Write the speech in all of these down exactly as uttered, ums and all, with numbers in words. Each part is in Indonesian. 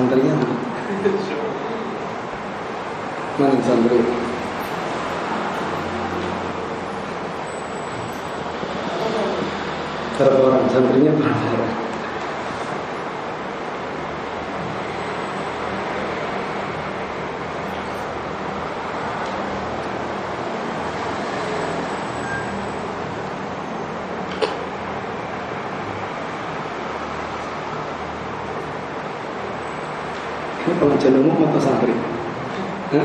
santrinya? Mana santri? Berapa orang santrinya berapa orang? Ini pengajian umum atau santri? Hah?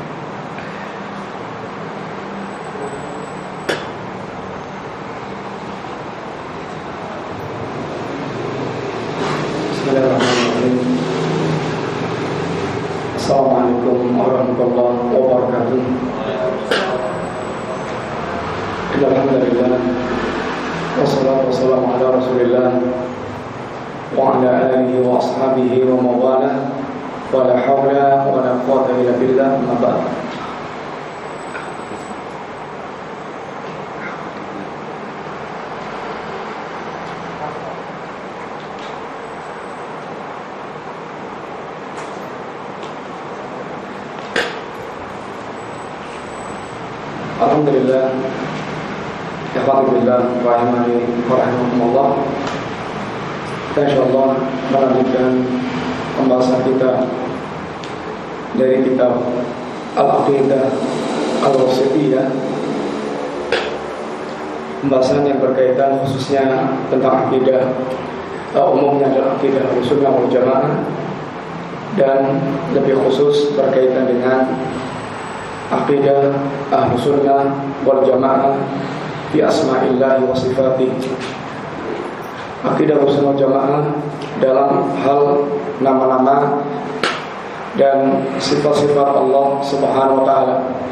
Bismillahirrahmanirrahim. Assalamualaikum warahmatullahi wabarakatuh. Alhamdulillah, wassalatu wassalamu ala rasulillah wa ala alihi wa ashabihi wa mawalah. Wala haula wala quwwata illa billah. Amma ba'd. Alhamdulillah, alhamdulillah, rahimani wa rahimakumullah. Kita insyaallah melanjutkan pembahasan kita dari kitab Al-Aqidah Al-Wasithiyah, pembahasan yang berkaitan khususnya tentang akidah, uh, umumnya adalah akidah Ahlussunnah wal Jamaah, dan lebih khusus berkaitan dengan akidah Ahlussunnah wal Jamaah fi asma'illah wa sifatih. Akidah Ahlussunnah wal Jamaah dalam hal nama-nama dan sifat-sifat Allah Subhanahu wa taala.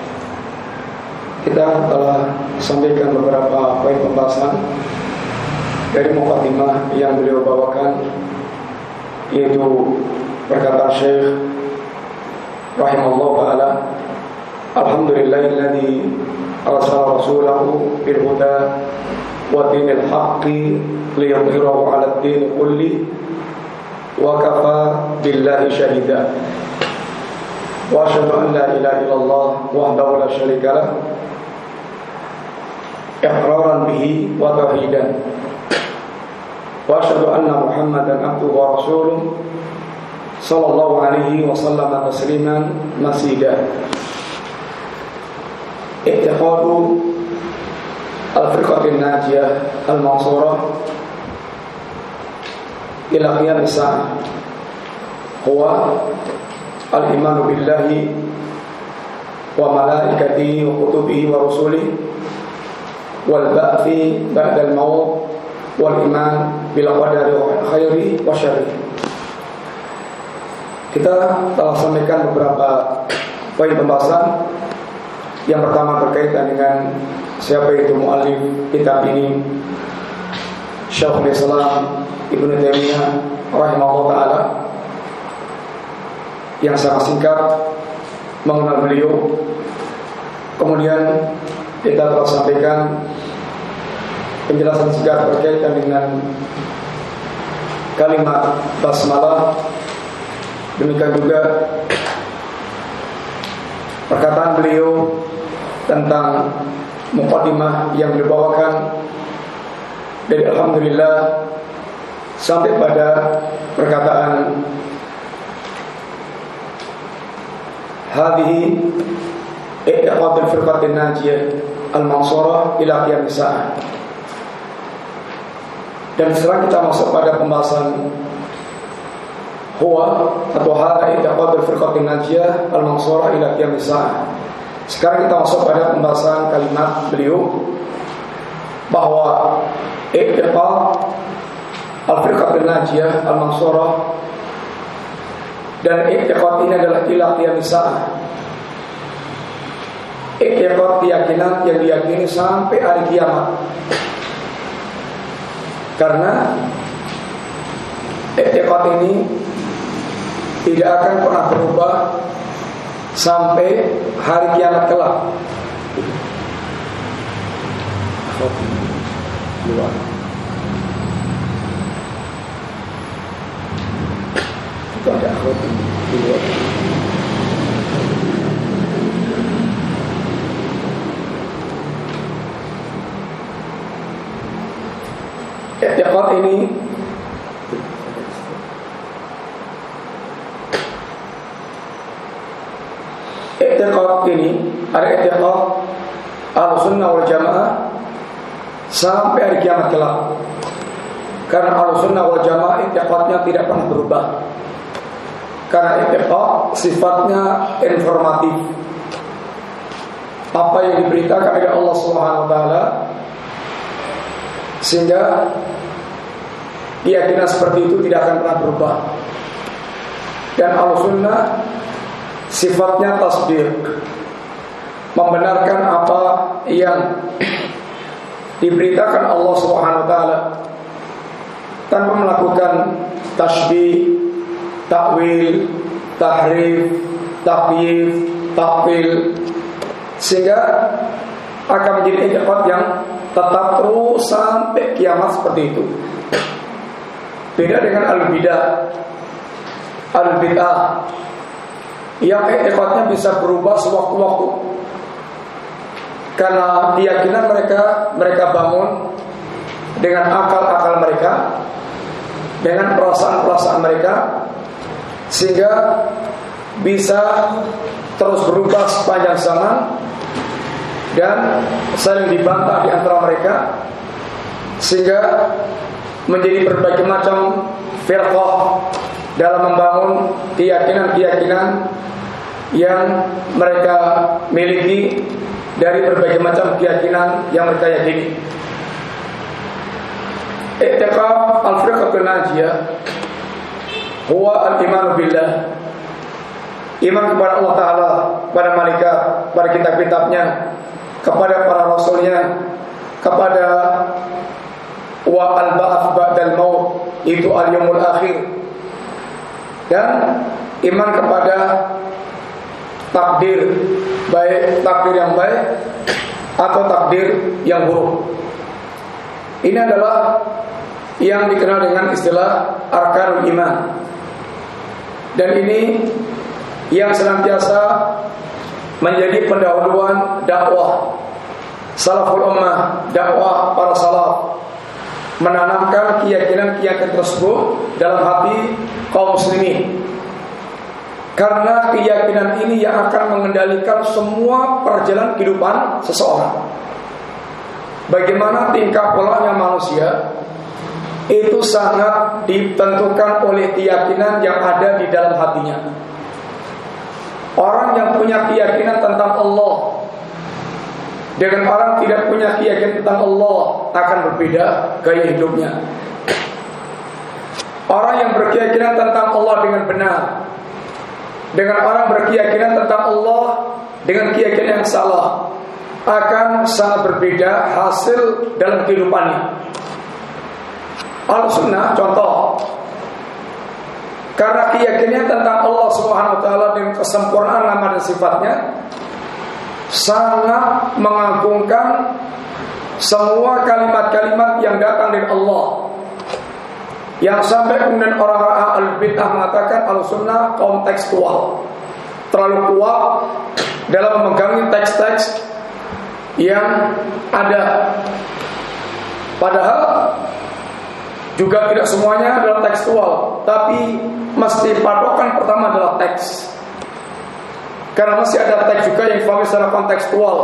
Kita telah sampaikan beberapa poin pembahasan dari mukadimah yang beliau bawakan, yaitu perkataan Syekh rahimahullah taala, alhamdulillahilladzi arsala rasulahu bil huda wa dinil haqqi liyudhhirahu 'ala ad-din kulli wa kafa billahi syahida wa asyhadu an la ilaha illallah wahdahu la syarika lah iqraran bihi wa tauhidan wa asyhadu anna muhammadan abduhu wa rasuluh sallallahu alaihi wa sallam tasliman masida. I'tiqadu al-firqatin najiyah al-mansurah ila qiyam as-sa'ah huwa al-imanu billahi wa malaikatihi wa kutubihi wa rusulihi wal ba'thi ba'da al-maut wal iman bil qadari khairi wa syarri. Kita telah sampaikan beberapa poin pembahasan. Yang pertama berkaitan dengan siapa itu muallif kitab ini, Syekhul Islam Ibnu Taimiyah rahimahullah taala, yang sangat singkat mengenal beliau. Kemudian kita telah sampaikan penjelasan singkat berkaitan dengan kalimat basmalah. Demikian juga perkataan beliau tentang mukadimah yang dibawakan dari alhamdulillah sampai pada perkataan hadhihi i'tiqadul firqatin najiyah al-mansurah ila qiyam as-sa'ah. Dan setelah kita masuk pada pembahasan huwa atau hada i'tiqadul firqatin najiyah al-mansurah ila qiyam as-sa'ah, sekarang kita masuk pada pembahasan kalimat beliau bahwa i'tiqad al-firqatin najiyah al-mansurah dan i'tiqad ini adalah ila qiyam as-sa'ah. I'tiqad keyakinan yang diyakini sampai hari kiamat. Karena i'tiqad ini tidak akan pernah berubah sampai hari kiamat kelak. Itu ada akhwat I'tiqad ini I'tiqad ini ada i'tiqad Ahlussunnah wal Jamaah sampai hari kiamat kelak. Karena Ahlussunnah wal Jamaah i'tiqadnya tidak pernah berubah. Karena i'tiqad sifatnya informatif. Apa yang diberitakan oleh Allah Subhanahu wa taala, sehingga keyakinan seperti itu tidak akan pernah berubah. Dan Ahlussunnah sifatnya tasdiq, membenarkan apa yang diberitakan Allah Subhanahu wa taala tanpa melakukan tasybih, takwil, tahrif, takyif, takwil, sehingga akan menjadi i'tiqad yang tetap terus sampai kiamat seperti itu. Beda dengan al-bidah, al-bid'ah yang i'tiqadnya bisa berubah sewaktu-waktu karena keyakinan mereka mereka bangun dengan akal-akal mereka, dengan perasaan-perasaan mereka, sehingga bisa terus berubah sepanjang zaman dan saling dibantah di antara mereka, sehingga menjadi berbagai macam firqah dalam membangun keyakinan-keyakinan yang mereka miliki dari berbagai macam keyakinan yang mereka yakini. I'tiqad al-firqatul najiyah huwa al-iman billah, iman kepada Allah Ta'ala, kepada malaikat, kepada kitab-kitabnya, kepada para rasulnya, kepada wa al-ba'ats ba'dal maut, itu al-yaumul akhir, dan iman kepada takdir, baik takdir yang baik atau takdir yang buruk. Ini adalah yang dikenal dengan istilah arkanul iman. Dan ini yang senantiasa menjadi pendahuluan dakwah salaful ummah, dakwah para salaf, menanamkan keyakinan-keyakinan tersebut dalam hati kaum muslimin. Karena keyakinan ini yang akan mengendalikan semua perjalanan kehidupan seseorang. Bagaimana tingkah polanya manusia itu sangat ditentukan oleh keyakinan yang ada di dalam hatinya. Orang yang punya keyakinan tentang Allah dengan orang tidak punya keyakinan tentang Allah akan berbeda gaya hidupnya. Orang yang berkeyakinan tentang Allah dengan benar dengan orang berkeyakinan tentang Allah dengan keyakinan yang salah akan sangat berbeda hasil dalam kehidupannya. Al-Sunnah contoh, karena keyakinan tentang Allah Subhanahu wa taala dengan kesempurnaan nama dan sifatnya sangat mengagungkan semua kalimat-kalimat yang datang dari Allah, yang sampai kemudian orang-orang al-bid'ah mengatakan Al-Sunnah kaum tekstual, terlalu kuat dalam memegangi teks-teks yang ada. Padahal juga tidak semuanya adalah tekstual, tapi mesti patokan pertama adalah teks. Karena masih ada teks juga yang difahami secara kontekstual.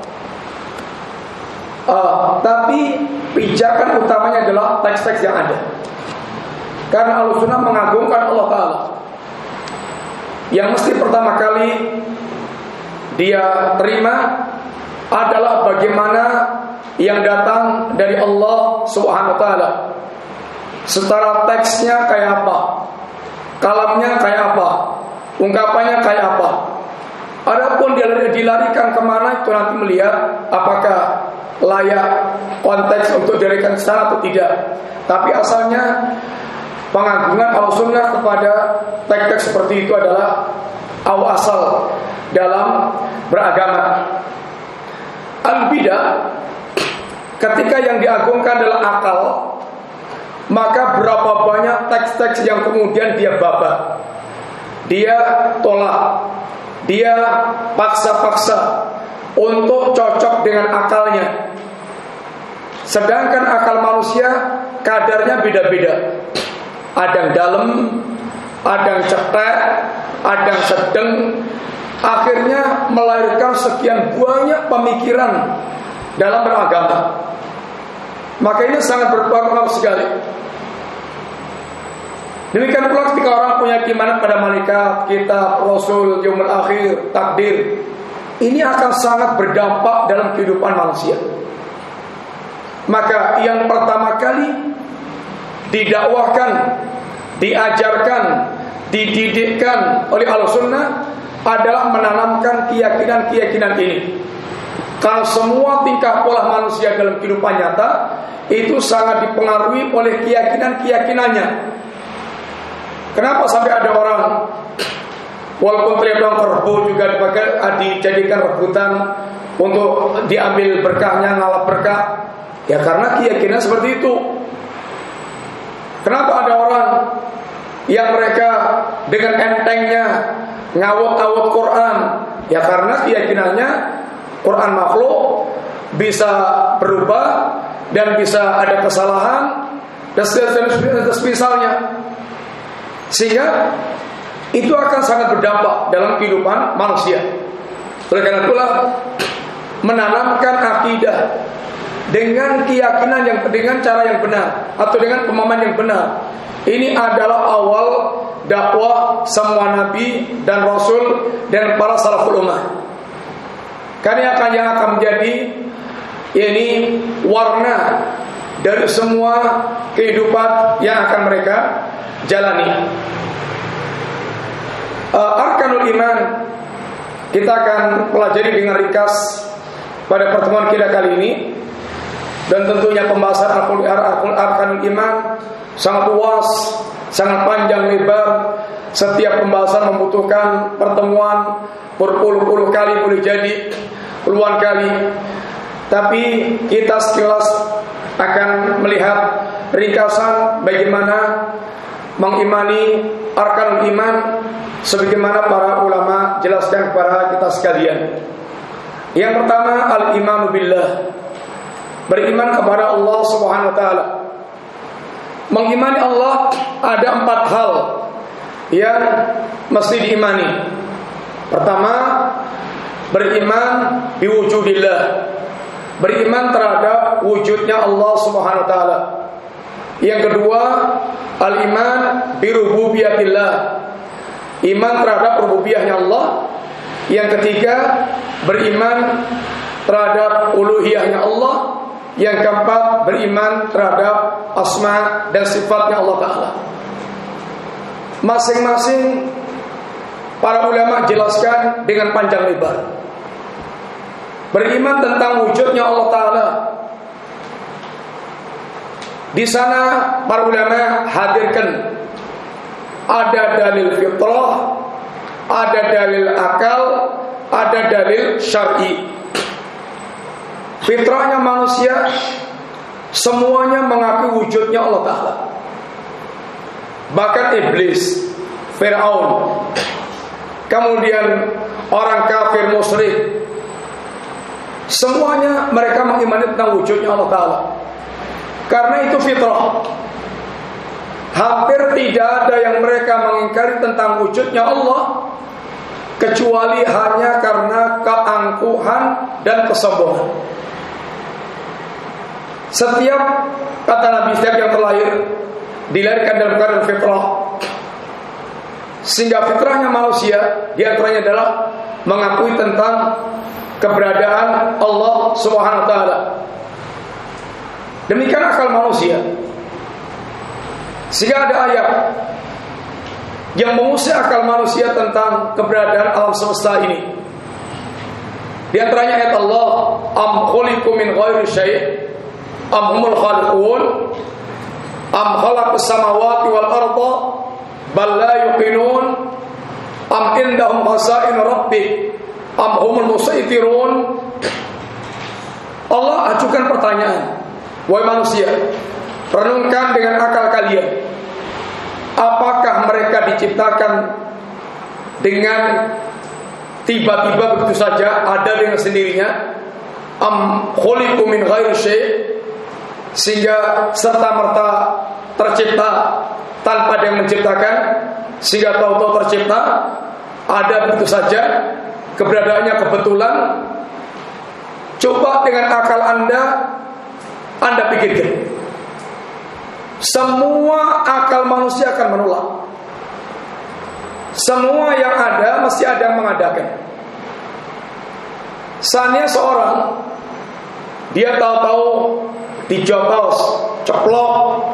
Uh, tapi pijakan utamanya adalah teks-teks yang ada. Karena Ahlussunnah mengagungkan Allah Ta'ala, yang mesti pertama kali dia terima adalah bagaimana yang datang dari Allah Subhanahu wa taala. Secara teksnya kayak apa, kalamnya kayak apa, ungkapannya kayak apa. Adapun dia dilarikan kemana itu nanti melihat apakah layak konteks untuk dilarikan ke sana atau tidak. Tapi asalnya pengagungan Ahlussunnah kepada teks-teks seperti itu adalah awal asal dalam beragama. Al-bidah, ketika yang diagungkan adalah akal, maka berapa banyak teks-teks yang kemudian dia babat. dia tolak, dia paksa-paksa untuk cocok dengan akalnya. Sedangkan akal manusia kadarnya beda-beda. Ada yang dalam, ada yang cetek, ada yang sedang. Akhirnya melahirkan sekian banyak pemikiran dalam beragama. Maka ini sangat berpengaruh sekali. Demikian pula ketika orang punya keimanan pada malaikat, kitab, rasul, yaumul akhir, takdir, ini akan sangat berdampak dalam kehidupan manusia. Maka yang pertama kali didakwahkan, diajarkan, dididikkan oleh Ahlussunnah adalah menanamkan keyakinan-keyakinan ini. Kalau semua tingkah pola manusia dalam kehidupan nyata itu sangat dipengaruhi oleh keyakinan-keyakinannya. Kenapa sampai ada orang walaupun terlihat orang kerbau juga dipakai, dijadikan rebutan untuk diambil berkahnya, ngalap berkah? Ya karena keyakinan seperti itu. Kenapa ada orang yang mereka dengan entengnya ngawut-ngawut Quran? Ya karena keyakinannya Quran makhluk, bisa berubah dan bisa ada kesalahan dan semisalnya. Sehingga itu akan sangat berdampak dalam kehidupan manusia. Oleh karena itulah menanamkan akidah dengan keyakinan yang dengan cara yang benar atau dengan pemahaman yang benar, ini adalah awal dakwah semua nabi dan rasul dan para salaful ummah. Karena akan yang akan menjadi ini warna dari semua kehidupan yang akan mereka jalani. uh, Arkanul iman kita akan pelajari dengan ringkas pada pertemuan kita kali ini. Dan tentunya pembahasan Arkanul iman sangat luas, sangat panjang lebar. Setiap pembahasan membutuhkan pertemuan berpuluh-puluh kali, boleh jadi puluhan kali. Tapi kita sekilas akan melihat ringkasan bagaimana mengimani arkanul iman sebagaimana para ulama jelaskan kepada kita sekalian. Yang pertama, al-imanu billah, beriman kepada Allah Subhanahu wa taala. Mengimani Allah ada empat hal yang mesti diimani. Pertama, beriman biwujudillah, beriman terhadap wujudnya Allah Subhanahu wa taala. Yang kedua, al-iman birububiyatillah, iman terhadap rububiyahnya Allah. Yang ketiga, beriman terhadap uluhiyahnya Allah. Yang keempat, beriman terhadap asma dan sifatnya Allah Ta'ala. Masing-masing para ulama jelaskan dengan panjang lebar. Beriman tentang wujudnya Allah Ta'ala, di sana para ulama hadirkan ada dalil fitrah, ada dalil akal, ada dalil syar'i. Fitrahnya manusia semuanya mengakui wujudnya Allah Ta'ala. Bahkan iblis, Fir'aun, kemudian orang kafir musyrik, semuanya mereka mengimani tentang wujudnya Allah Ta'ala. Karena itu fitrah. Hampir tidak ada yang mereka mengingkari tentang wujudnya Allah kecuali hanya karena keangkuhan dan kesombongan. Setiap, kata Nabi, setiap yang terlahir dilahirkan dalam keadaan fitrah. Sehingga fitrahnya manusia diantaranya adalah mengakui tentang keberadaan Allah Subhanahu wa taala. Demikian akal manusia. Sehingga ada ayat yang mengusir akal manusia tentang keberadaan alam semesta ini. Di antaranya ayat Allah, am khuliqu min ghairi syai' am humul khaliqun am khalaqus samawati wal arda bal la yuqinun am indahum khasain rabbik am humul musaitirun. Allah ajukan pertanyaan, wahai manusia, renungkan dengan akal kalian, apakah mereka diciptakan dengan tiba-tiba begitu saja ada dengan sendirinya, am khuliqu min ghairi syai', sehingga serta-merta tercipta tanpa ada yang menciptakan, sehingga tahu-tahu tercipta ada begitu saja, keberadaannya kebetulan. Coba dengan akal Anda Anda pikirkan, semua akal manusia akan menolak. Semua yang ada mesti ada yang mengadakan. Seandainya seorang dia tahu-tahu dijotos, ceplok,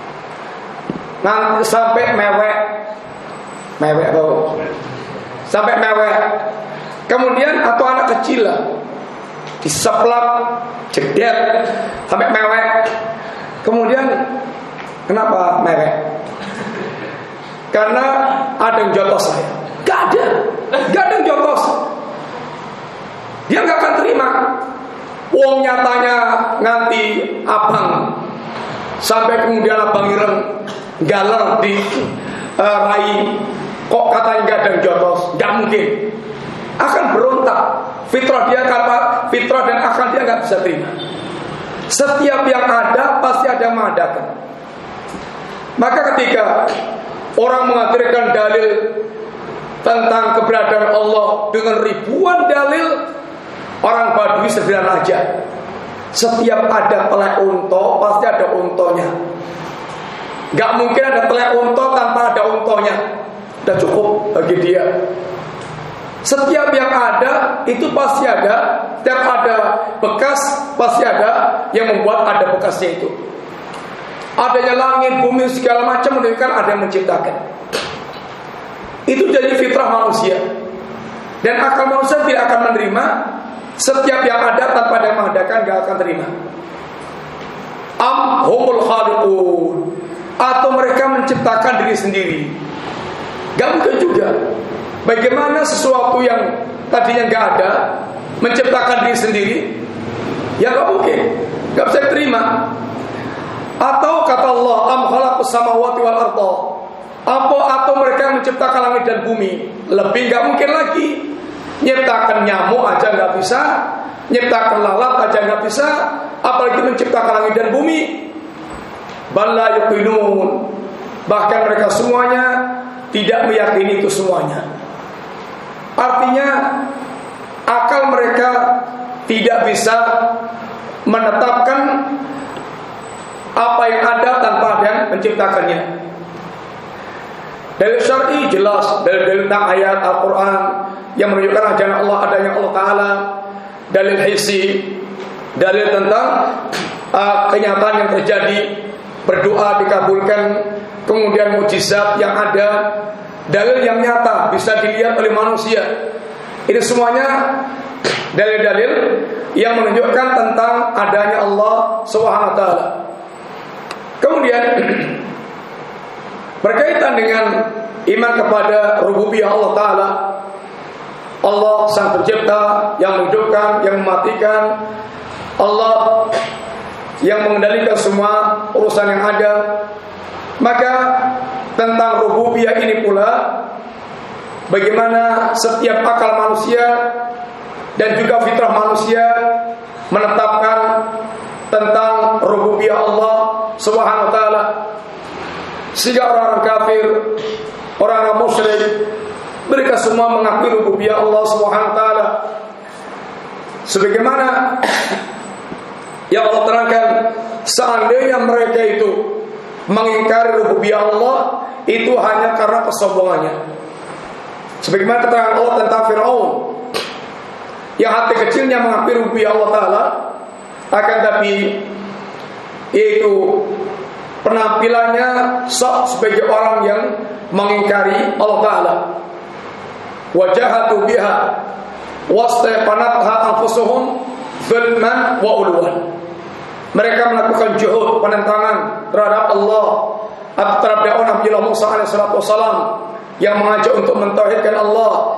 nanti sampai mewek, mewek tuh, sampai mewek. Kemudian atau anak kecil lah, diseplak, jedet, sampai mewek. Kemudian kenapa mewek? Karena ada yang jotos saya. Gak ada, gak ada yang jotos. Dia gak akan terima. Wong nyatanya nganti abang, sampai kemudian abang ireng galer di uh, rai. Kok katanya gak ada yang jotos? Gak mungkin. Akan berontak. Fitrah dia kata, fitrah dan akal dia gak bisa terima. Setiap yang ada pasti ada yang mengadakan. Maka ketika orang menghadirkan dalil tentang keberadaan Allah dengan ribuan dalil, orang Badui sederhana aja. Setiap ada telek unta pasti ada untonya. Gak mungkin ada telek unta tanpa ada untonya. Sudah cukup bagi dia. Setiap yang ada itu pasti ada. Setiap ada bekas pasti ada yang membuat ada bekasnya itu. Adanya langit, bumi, segala macam menunjukkan ada yang menciptakan. Itu jadi fitrah manusia. Dan akal manusia tidak akan menerima. Setiap yang ada tanpa ada yang mengadakan, gak akan terima. Am humul khaliqun, atau mereka menciptakan diri sendiri. Gak mungkin juga. Bagaimana sesuatu yang tadinya gak ada menciptakan diri sendiri? Ya gak mungkin, gak bisa terima. Atau kata Allah, am khalaqus samawati wal arda, apa atau mereka menciptakan langit dan bumi? Lebih gak mungkin lagi. Nyiptakan nyamuk aja gak bisa, nyiptakan lalat aja gak bisa, apalagi menciptakan langit dan bumi. Bal la yuqinun, bahkan mereka semuanya tidak meyakini itu semuanya. Artinya akal mereka tidak bisa menetapkan apa yang ada tanpa ada yang menciptakannya. Dalil syar'i jelas, dalil-dalil tentang ayat Al-Quran yang menunjukkan ajaran Allah, adanya Allah Ta'ala. Dalil hissi, dalil tentang uh, kenyataan yang terjadi, berdoa dikabulkan, kemudian mukjizat yang ada, dalil yang nyata bisa dilihat oleh manusia. Ini semuanya dalil-dalil yang menunjukkan tentang adanya Allah Subhanahu wa taala. Kemudian berkaitan dengan iman kepada rububiyah Allah Ta'ala, Allah sang pencipta yang menghidupkan, yang mematikan, Allah yang mengendalikan semua urusan yang ada. Maka tentang rububiyah ini pula, bagaimana setiap akal manusia dan juga fitrah manusia menetapkan tentang rububiyah Allah Subhanahu wa taala. Sehingga orang-orang kafir, orang-orang musyrik, mereka semua mengakui rububiyah Allah Subhanahu wa taala. Sebagaimana yang Allah terangkan, seandainya mereka itu mengingkari rububiyah Allah, itu hanya karena kesombongannya. Sebagaimana keterangan Allah tentang Fir'aun, yang hati kecilnya mengakui rububiyah Allah Ta'ala, akan tapi yaitu penampilannya sok sebagai orang yang mengingkari Allah Ta'ala. Wajahatu biha wastaqanatha anfusuhum zulman wa ulwan. Mereka melakukan juhud, penentangan terhadap Allah, terhadap dakwah Nabi Musa alaihi salatu wasalam yang mengajak untuk mentauhidkan Allah.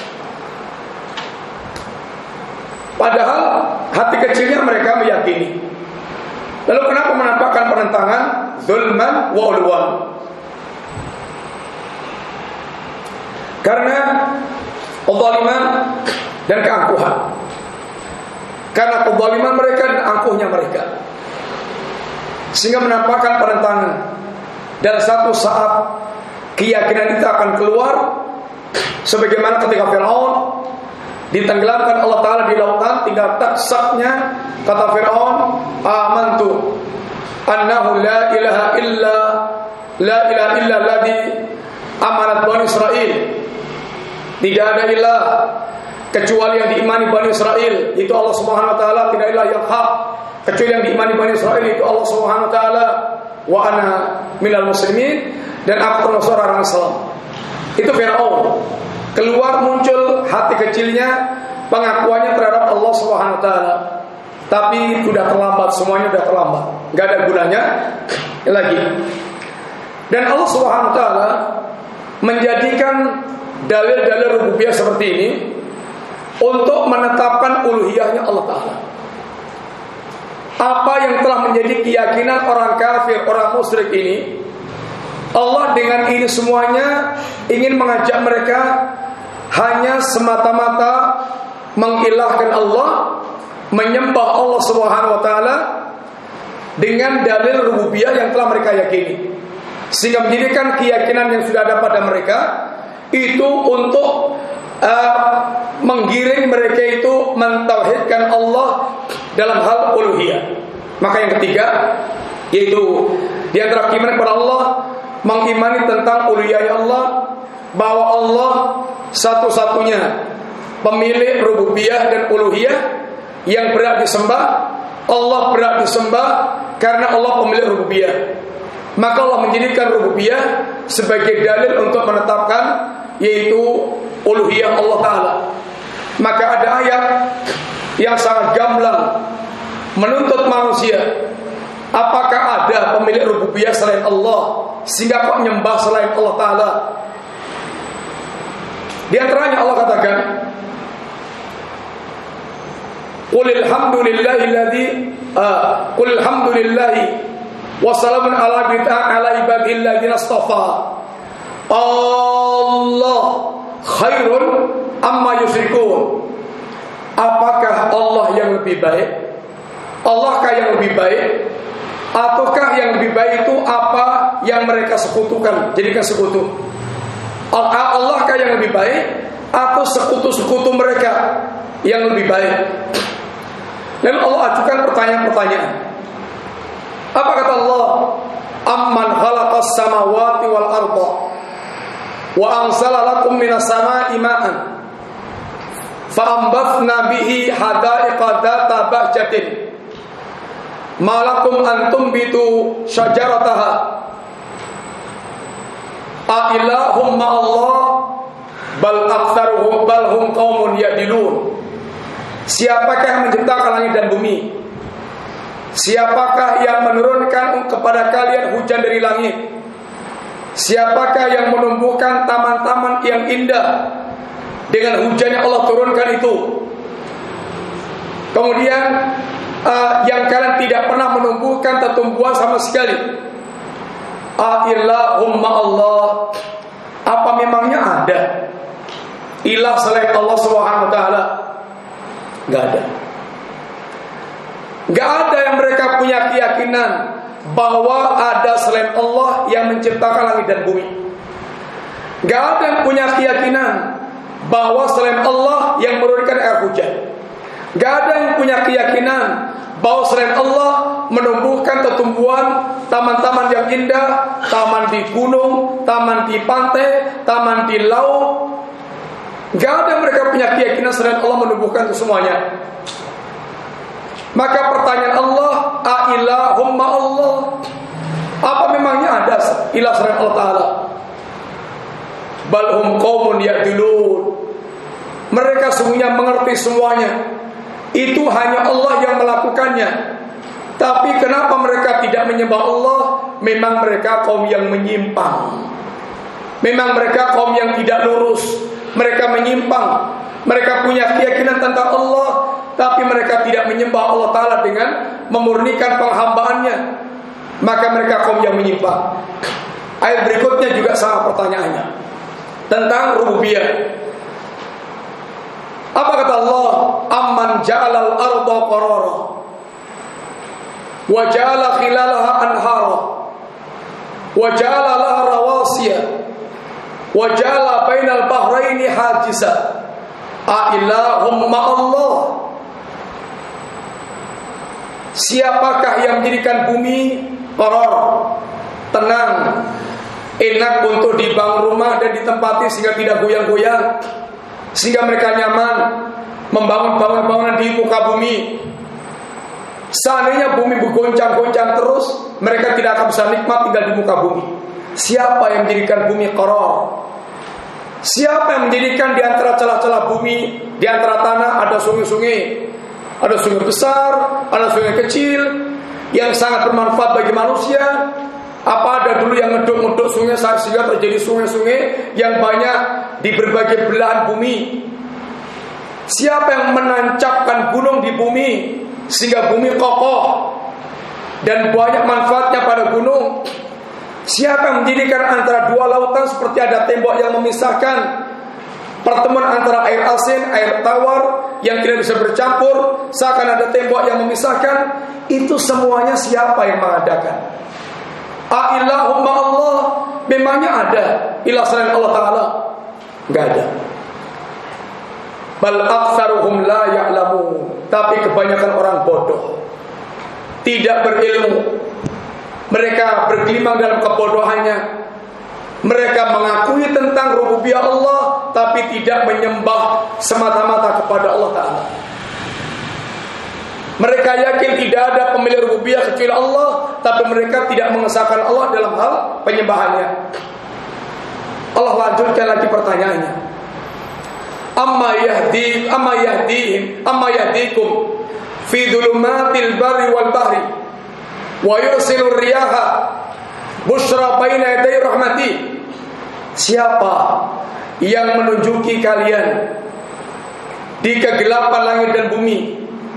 Padahal hati kecilnya mereka meyakini. Lalu kenapa menampakkan penentangan? Zulman wa ulwan. Karena kezaliman dan keangkuhan. Karena kezaliman mereka dan angkuhnya mereka, sehingga menampakkan penentangan. Dan satu saat keyakinan itu akan keluar, sebagaimana ketika Fir'aun ditenggelamkan Allah Ta'ala di lautan, tinggal taksaknya kata Fir'aun, amantu annahu la ilaha illa la ilaha illa alladhi amanat Bani Israel. Tidak ada ilah kecuali yang diimani Bani Israel, itu Allah Subhanahu wa taala. Tidak ilah yang hak kecuali yang diimani Bani Israel, itu Allah Subhanahu wa taala. Wa ana minal muslimin, dan aku termasuk orang Islam. Itu Fir'aun. Keluar muncul hati kecilnya, pengakuannya terhadap Allah Subhanahu wa taala. Tapi sudah terlambat, semuanya sudah terlambat. Enggak ada gunanya lagi. Dan Allah Subhanahu wa taala menjadikan dalil-dalil rububiyah seperti ini untuk menetapkan uluhiyahnya Allah Ta'ala. Apa yang telah menjadi keyakinan orang kafir, orang musyrik ini, Allah dengan ini semuanya ingin mengajak mereka hanya semata-mata mengilahkan Allah, menyembah Allah Subhanahu wa taala dengan dalil rububiyah yang telah mereka yakini, sehingga menjadikan keyakinan yang sudah ada pada mereka itu untuk uh, menggiring mereka itu mentauhidkan Allah dalam hal uluhiyah. Maka yang ketiga, yaitu di antara keimanan kepada Allah, mengimani tentang uluhiyah Allah, bahwa Allah satu-satunya pemilik rububiyah dan uluhiyah yang berhak disembah. Allah berhak disembah karena Allah pemilik rububiyah. Maka Allah menjadikan rububiyah sebagai dalil untuk menetapkan yaitu uluhiyah Allah Ta'ala. Maka ada ayat yang sangat gamblang menuntut manusia, apakah ada pemilik rububiyah selain Allah sehingga kok menyembah selain Allah Ta'ala? Di antaranya Allah katakan, Qulil hamdulillahi alladhi uh, Qulil hamdulillahi wa salamun ala ibadihi alladhina istafa. Allah khairun amma yusyrikun. Apakah Allah yang lebih baik? Allahkah yang lebih baik? Ataukah yang lebih baik itu apa yang mereka sekutukan, jadikan sekutu? Allahkah yang lebih baik atau sekutu-sekutu mereka yang lebih baik? Lalu Allah ajukan pertanyaan-pertanyaan. Apa kata Allah? Amman khalaqas samawati wal arda wa anzala lakum minas samaa'i ma'an fa ambathna bihi hadaiqa dzata bahjatin ma lakum an tumbitu syajarataha a ilahum ma'allah bal aktsaruhum bal hum qaumun ya'dilun. Siapakah yang menciptakan langit dan bumi? Siapakah yang menurunkan kepada kalian hujan dari langit? Siapakah yang menumbuhkan taman-taman yang indah dengan hujan yang Allah turunkan itu? Kemudian uh, yang kalian tidak pernah menumbuhkan tumbuhan sama sekali. Allahumma Allah. Apa memangnya ada ilah selain Allah Subhanahu wa taala? Enggak ada. Enggak ada yang mereka punya keyakinan bahwa ada selain Allah yang menciptakan langit dan bumi. Enggak ada yang punya keyakinan bahwa selain Allah yang menurunkan air hujan. Enggak ada yang punya keyakinan bahwa selain Allah menumbuhkan tumbuhan, taman-taman yang indah, taman di gunung, taman di pantai, taman di laut. Enggak ada yang mereka punya keyakinan selain Allah menumbuhkan itu semuanya. Maka pertanyaan Allah, Ailahumma Allah, apa memangnya ada ilah selain Allah Ta'ala? Balhum qaumun ya'dilun. Mereka sungguhnya mengerti semuanya. Itu hanya Allah yang melakukannya. Tapi kenapa mereka tidak menyembah Allah? Memang mereka kaum yang menyimpang. Memang mereka kaum yang tidak lurus. Mereka menyimpang. Mereka punya keyakinan tentang Allah, tapi mereka tidak menyembah Allah Ta'ala dengan memurnikan penghambaannya. Maka mereka kaum yang menyimpang. Ayat berikutnya juga sama pertanyaannya. tentang rububiyah. Apa kata Allah? Amman ja'alal arda qarara wa ja'ala khilalaha anhara wa ja'ala laha rawasiya wa ja'ala bainal bahraini hajisa a ilahum ma'allah. Siapakah yang menjadikan bumi qarar, tenang, enak untuk dibangun rumah dan ditempati sehingga tidak goyang-goyang, sehingga mereka nyaman membangun bangunan-bangunan di muka bumi? Seandainya bumi bergoncang-goncang terus, mereka tidak akan bisa nikmat tinggal di muka bumi. Siapa yang menjadikan bumi qarar? Siapa yang menjadikan di antara celah-celah bumi, di antara tanah ada sungai-sungai, ada sungai besar, ada sungai kecil yang sangat bermanfaat bagi manusia? Apa ada dulu yang ngeduk-ngeduk sungai sehingga terjadi sungai-sungai yang banyak di berbagai belahan bumi? Siapa yang menancapkan gunung di bumi sehingga bumi kokoh dan banyak manfaatnya pada gunung? Siapa yang menjadikan antara dua lautan seperti ada tembok yang memisahkan pertemuan antara air asin, air tawar yang tidak bisa bercampur, seakan ada tembok yang memisahkan? Itu semuanya siapa yang mengadakan? A'illahumma Allah. Memangnya ada ilah selain Allah Ta'ala? Enggak ada. Bal aktsaruhum la ya'lamun. Tapi kebanyakan orang bodoh, tidak berilmu. Mereka bergelimang dalam kebodohannya. Mereka mengakui tentang rububiyah Allah, tapi tidak menyembah semata-mata kepada Allah Ta'ala. Mereka yakin tidak ada pemilik rububiyah kecuali Allah, tapi mereka tidak mengesahkan Allah dalam hal penyembahannya. Allah lanjutkan lagi pertanyaannya. Amma yahdi, amma yahdihim, amma yahdikum fi dhulumatil barri wal bahri wa yursilur riyaha bushra baina yaday rahmati. Siapa yang menunjuki kalian di kegelapan langit dan bumi?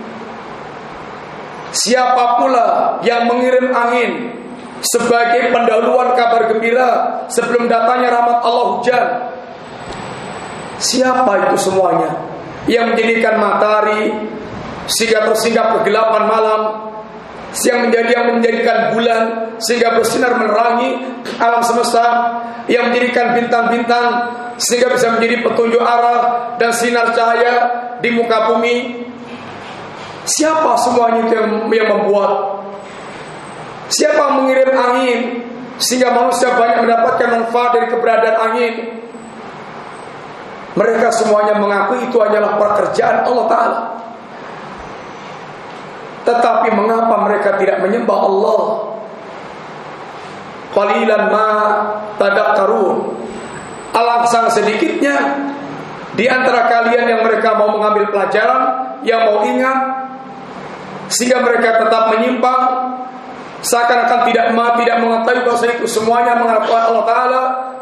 Siapa pula yang mengirim angin sebagai pendahuluan kabar gembira sebelum datangnya rahmat Allah hujan? Siapa itu semuanya yang menjadikan matahari sehingga tersinggap kegelapan malam, yang menjadi yang menjadikan bulan sehingga bersinar menerangi alam semesta, yang menjadikan bintang-bintang sehingga bisa menjadi petunjuk arah dan sinar cahaya di muka bumi? Siapa semuanya itu yang, yang membuat? Siapa yang mengirim angin sehingga manusia banyak mendapatkan manfaat dari keberadaan angin? Mereka semuanya mengaku itu hanyalah pekerjaan Allah Ta'ala. Tetapi mengapa mereka tidak menyembah Allah? Qalilan ma tadakkarun. Alangkah sedikitnya di antara kalian yang mereka mau mengambil pelajaran, yang mau ingat, sehingga mereka tetap menyimpang, seakan-akan tidak ma tidak mengetahui bahwa itu semuanya mengaku Allah Ta'ala.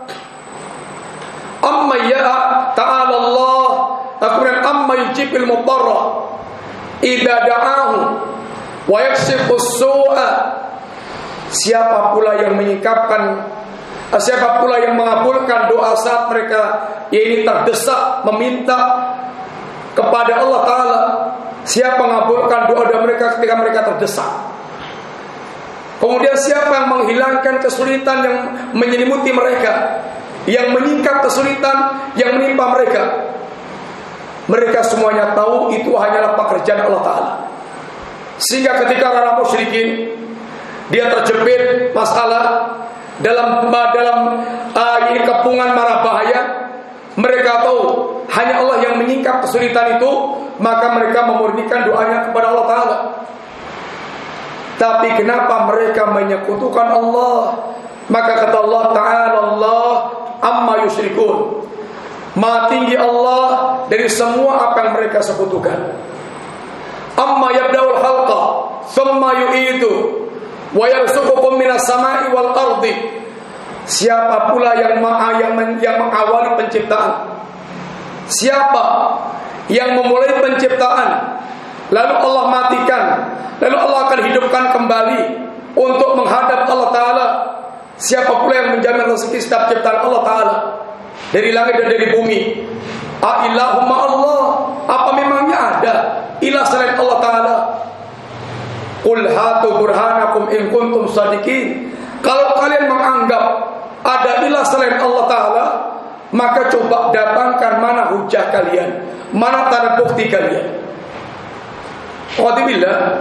Amma ya ta'ala Allah, kemudian amma yujibil mudarra idza da'ahu wa yakshifu su'a. Siapa pula yang menyikapkan, siapa pula yang mengabulkan doa saat mereka ini terdesak meminta kepada Allah Ta'ala? Siapa mengabulkan doa-doa mereka ketika mereka terdesak? Kemudian siapa yang menghilangkan kesulitan yang menyelimuti mereka, yang menyingkap kesulitan yang menimpa mereka? Mereka semuanya tahu itu hanyalah pekerjaan Allah Ta'ala. Sehingga ketika orang musyrikin dia terjepit masalah dalam dalam uh, ini kepungan marah bahaya, mereka tahu hanya Allah yang menyingkap kesulitan itu, maka mereka memurnikan doanya kepada Allah Ta'ala. Tapi kenapa mereka menyekutukan Allah? Maka kata Allah Ta'ala, Allah amma yusyrikun. Maha tinggi Allah dari semua apa yang mereka sekutukan. Amma yabda'ul khalqa thumma yu'idu wa yarzuqukum minas sama'i wal ardi. Siapa pula yang yang, yang mengawali penciptaan? Siapa yang memulai penciptaan lalu Allah matikan, lalu Allah akan hidupkan kembali untuk menghadap Allah Ta'ala? Siapa pula yang menjamin rezeki setiap ciptaan Allah Ta'ala? dari langit dan dari bumi. Ailahumma Allah, apa memangnya ada ilah selain Allah Ta'ala? Qul hatu burhanakum in kuntum sadiqin. Kalau kalian menganggap ada ilah selain Allah Ta'ala, maka coba datangkan mana hujah kalian, mana tanda bukti kalian. Alhamdulillah,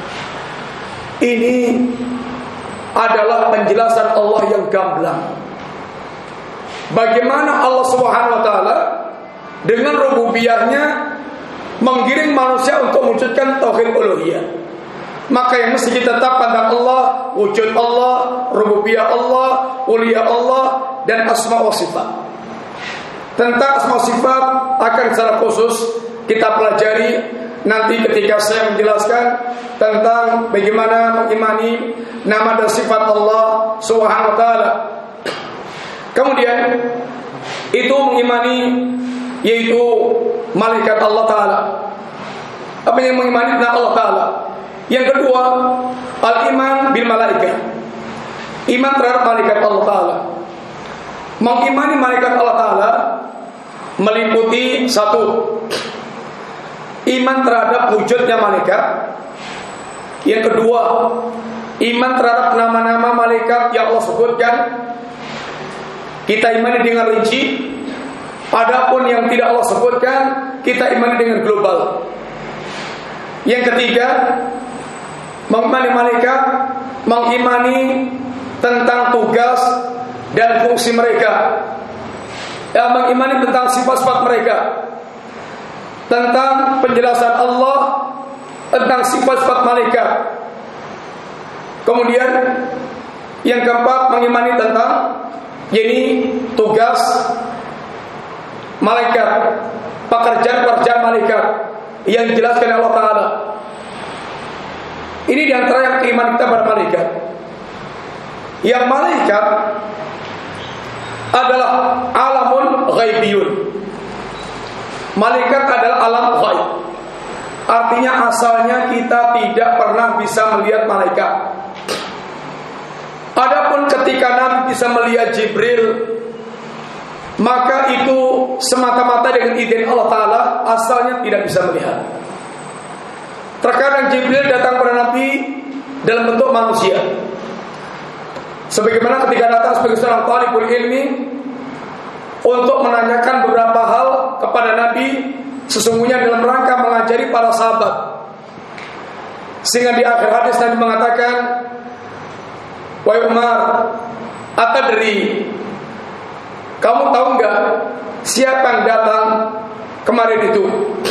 ini adalah penjelasan Allah yang gamblang. Bagaimana Allah Subhanahu wa Ta'ala dengan rububiyahnya menggiring manusia untuk mewujudkan tauhid uluhiyah. Maka yang mesti kita tetap pandang Allah, wujud Allah, rububiyah Allah, uluhiyah Allah, dan asma wa sifat. Tentang asma wa sifat akan secara khusus kita pelajari nanti ketika saya menjelaskan tentang bagaimana mengimani nama dan sifat Allah Subhanahu wa Ta'ala. Kemudian itu mengimani yaitu malaikat Allah Ta'ala. Apa yang mengimani tentang Allah Ta'ala? Yang kedua, al-iman bil malaikat, iman terhadap malaikat Allah Ta'ala. Mengimani malaikat Allah Ta'ala meliputi satu, iman terhadap wujudnya malaikat. Yang kedua, iman terhadap nama-nama malaikat yang Allah sebutkan, kita imani dengan rinci. Adapun yang tidak Allah sebutkan, kita imani dengan global. Yang ketiga, mengimani malaikat, mengimani tentang tugas dan fungsi mereka, ya, mengimani tentang sifat-sifat mereka, tentang penjelasan Allah tentang sifat-sifat malaikat. Kemudian yang keempat, mengimani tentang ini tugas malaikat, pekerjaan-pekerjaan malaikat yang dijelaskan oleh Allah Ta'ala. Ini diantara yang keimanan kita pada malaikat. Yang malaikat adalah alamun ghaibiyun. Malaikat adalah alam ghaib. Artinya asalnya kita tidak pernah bisa melihat malaikat. Adapun ketika Nabi bisa melihat Jibril, maka itu semata-mata dengan izin Allah Ta'ala, asalnya tidak bisa melihat. Terkadang Jibril datang kepada Nabi dalam bentuk manusia, sebagaimana ketika datang sebagai seorang talibul ilmi untuk menanyakan beberapa hal kepada Nabi, sesungguhnya dalam rangka mengajari para sahabat. Sehingga di akhir hadis Nabi mengatakan, wahai Umar, atadri, kamu tahu enggak siapa yang datang kemarin itu?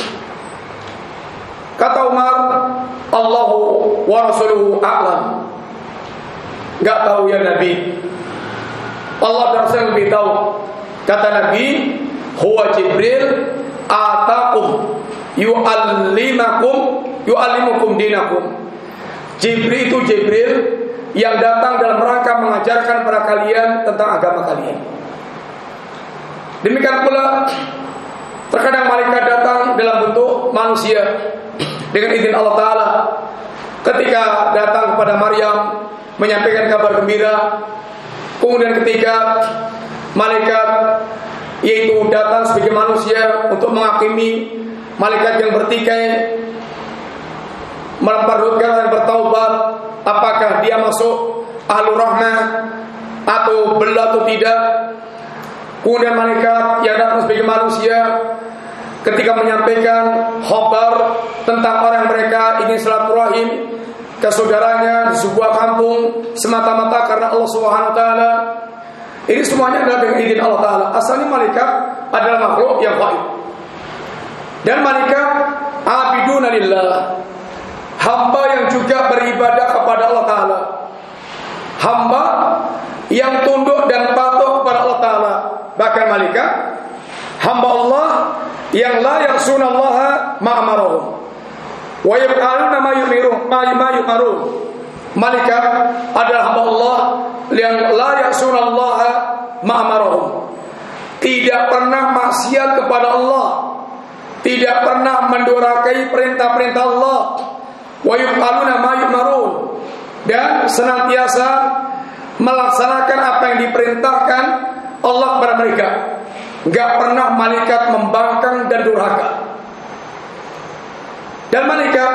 Kata Umar, Allahu wa rasuluhu a'lam. Enggak tahu ya Nabi, Allah dan Rasul lebih tahu. Kata Nabi, huwa Jibril atakum yu'allimakum yu'allimukum dinakum. Jibril itu Jibril yang datang dalam rangka mengajarkan kepada kalian tentang agama kalian. Demikian pula terkadang malaikat datang dalam bentuk manusia dengan izin Allah Ta'ala. Ketika datang kepada Maryam menyampaikan kabar gembira, kemudian ketika malaikat yaitu datang sebagai manusia untuk menghakimi, malaikat yang bertikai memperhutkan dan bertaubat, apakah dia masuk ahlur rahmah atau bela atau tidak. Kemudian malaikat yang datang sebagai manusia ketika menyampaikan khabar tentang orang mereka ingin silaturahim ke saudaranya di sebuah kampung semata-mata karena Allah Subhanahu wa Ta'ala. Ini semuanya adalah dengan izin Allah Ta'ala. Asalnya malaikat adalah makhluk yang gaib. Dan malaikat abiduna lillah, hamba yang juga beribadah kepada Allah Ta'ala, hamba yang tunduk dan patuh kepada Allah Ta'ala. Bahkan malaikat hamba Allah yang la ya'sunallaha ma amarahum wa yaf'aluna ma yu'mirun ma yu'marun. Malaikat adalah hamba Allah yang la ya'sunallaha ma amarahum, tidak pernah maksiat kepada Allah, tidak pernah mendurakai perintah-perintah Allah, wa yaf'aluna ma yu'marun, dan senantiasa melaksanakan apa yang diperintahkan Allah kepada mereka. Nggak pernah malaikat membangkang dan durhaka. Dan malaikat,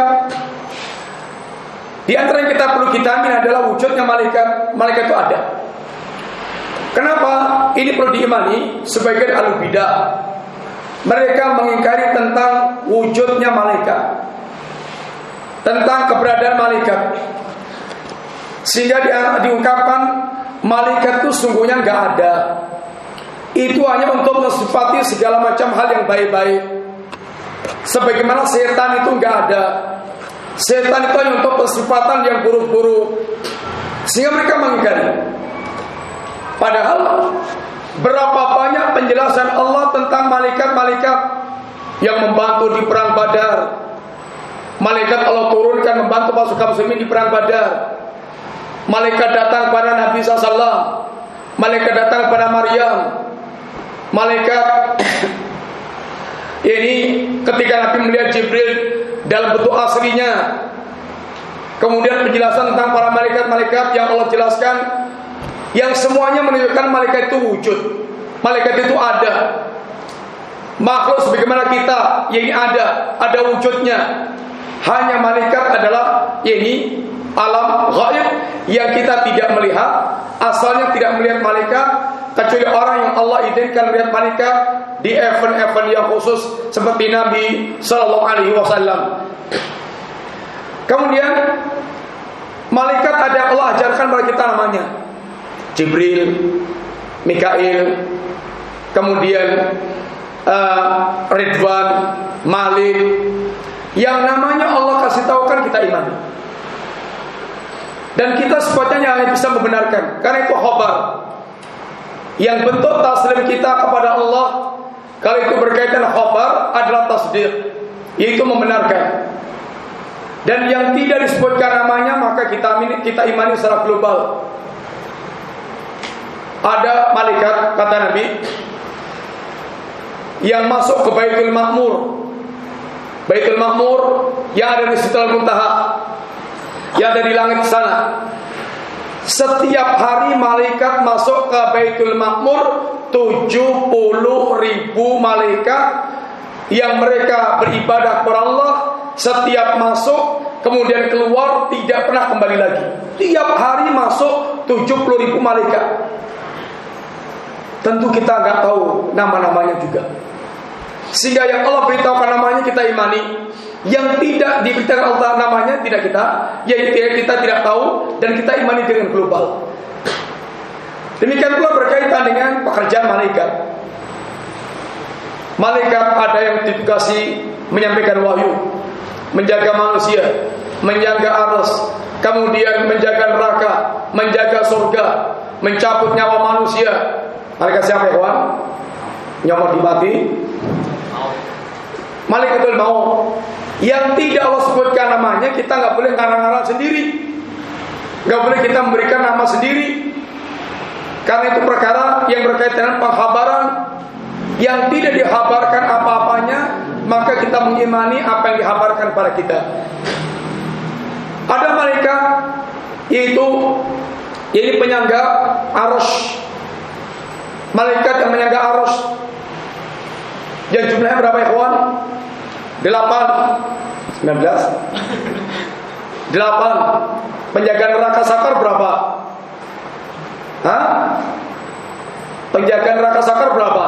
di antara yang kita perlu kita amin adalah wujudnya malaikat. Malaikat itu ada. Kenapa ini perlu diimani? Sebagian ahlu bidah, mereka mengingkari tentang wujudnya malaikat, tentang keberadaan malaikat, sehingga di, diungkapkan malaikat itu sungguhnya nggak ada. Itu hanya untuk mensifati segala macam hal yang baik-baik. Sebagaimana setan itu nggak ada. Setan itu hanya untuk persifatan yang buruk-buruk. Sehingga mereka mengingkari. Padahal berapa banyak penjelasan Allah tentang malaikat-malaikat yang membantu di perang Badar. Malaikat Allah turunkan membantu pasukan muslimin di perang Badar. Malaikat datang pada Nabi shallallahu alaihi wasallam. Malaikat datang pada Maryam. Malaikat ini ketika Nabi melihat Jibril dalam bentuk aslinya. Kemudian penjelasan tentang para malaikat-malaikat yang Allah jelaskan, yang semuanya menunjukkan malaikat itu wujud. Malaikat itu ada. Makhluk sebagaimana kita, yang ini ada, ada wujudnya. Hanya malaikat adalah ini alam gaib yang kita tidak melihat. Asalnya tidak melihat malaikat, kecuali orang yang Allah izinkan melihat malaikat di event-event yang khusus seperti Nabi Sallallahu Alaihi Wasallam. Kemudian malaikat ada yang Allah ajarkan kepada kita namanya Jibril, Mikail, kemudian uh, Ridwan, Malik, yang namanya Allah kasih tahu kan kita imani. Dan kita sepatutnya hanya bisa membenarkan, karena itu khabar. Yang bentuk taslim kita kepada Allah, kalau itu berkaitan khabar, adalah tasdiq, yaitu membenarkan. Dan yang tidak disebutkan namanya, maka kita imani, kita imani secara global. Ada malaikat, kata Nabi, yang masuk ke Baitul Ma'mur. Baitul Ma'mur yang ada di Sidratul Muntaha, yang ada di langit sana. Setiap hari malaikat masuk ke Baitul Ma'mur, tujuh puluh ribu malaikat yang mereka beribadah kepada Allah. Setiap masuk kemudian keluar, tidak pernah kembali lagi. Tiap hari masuk tujuh puluh ribu malaikat. Tentu kita nggak tahu nama-namanya juga. Sehingga yang Allah beritahukan namanya kita imani, yang tidak diberitakan Allah namanya tidak kita, yang kita tidak tahu dan kita imani dengan global. Demikian pula berkaitan dengan pekerjaan malaikat. Malaikat ada yang ditugasi menyampaikan wahyu, menjaga manusia, menjaga arus, kemudian menjaga neraka, menjaga surga, mencabut nyawa manusia. Malaikat siapa ya kawan? Nyawa dimati. Malaikatul Maut yang tidak Allah sebutkan namanya, kita nggak boleh ngarang-ngarang sendiri, nggak boleh kita memberikan nama sendiri, karena itu perkara yang berkaitan dengan pengkhabaran yang tidak dikhabarkan apa-apanya, maka kita mengimani apa yang dikhabarkan pada kita. Ada malaikat yaitu yaitu penyangga arus, malaikat yang menyangga arus, yang jumlahnya berapa ya kawan? Delapan, sembilan belas, delapan. Penjaga neraka sakar berapa? Hah? Penjaga neraka sakar berapa?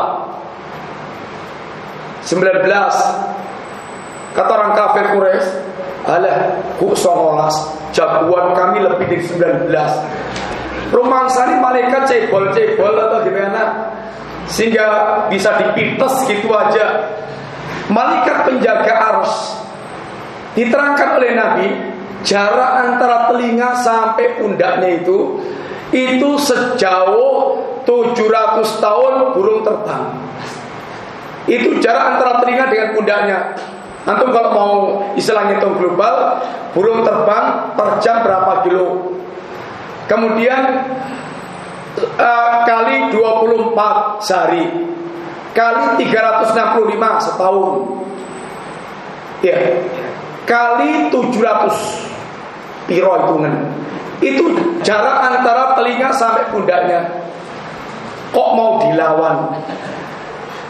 Sembilan belas. Kata orang kafir Quraisy, alah, ku songolas, jagoan kami lebih dari sembilan belas. Rumangsani malaikat cebol-cebol atau gimana, sehingga bisa dipites gitu aja. Malaikat penjaga arus diterangkan oleh Nabi, jarak antara telinga sampai pundaknya itu itu sejauh tujuh ratus tahun burung terbang. Itu jarak antara telinga dengan pundaknya. Antum kalau mau istilahnya hitung global, burung terbang per jam berapa kilo. Kemudian uh, kali dua puluh empat sehari, kali tiga ratus enam puluh lima setahun, ya, kali tujuh ratus piro hitungan. Itu jarak antara telinga sampai pundaknya. Kok mau dilawan?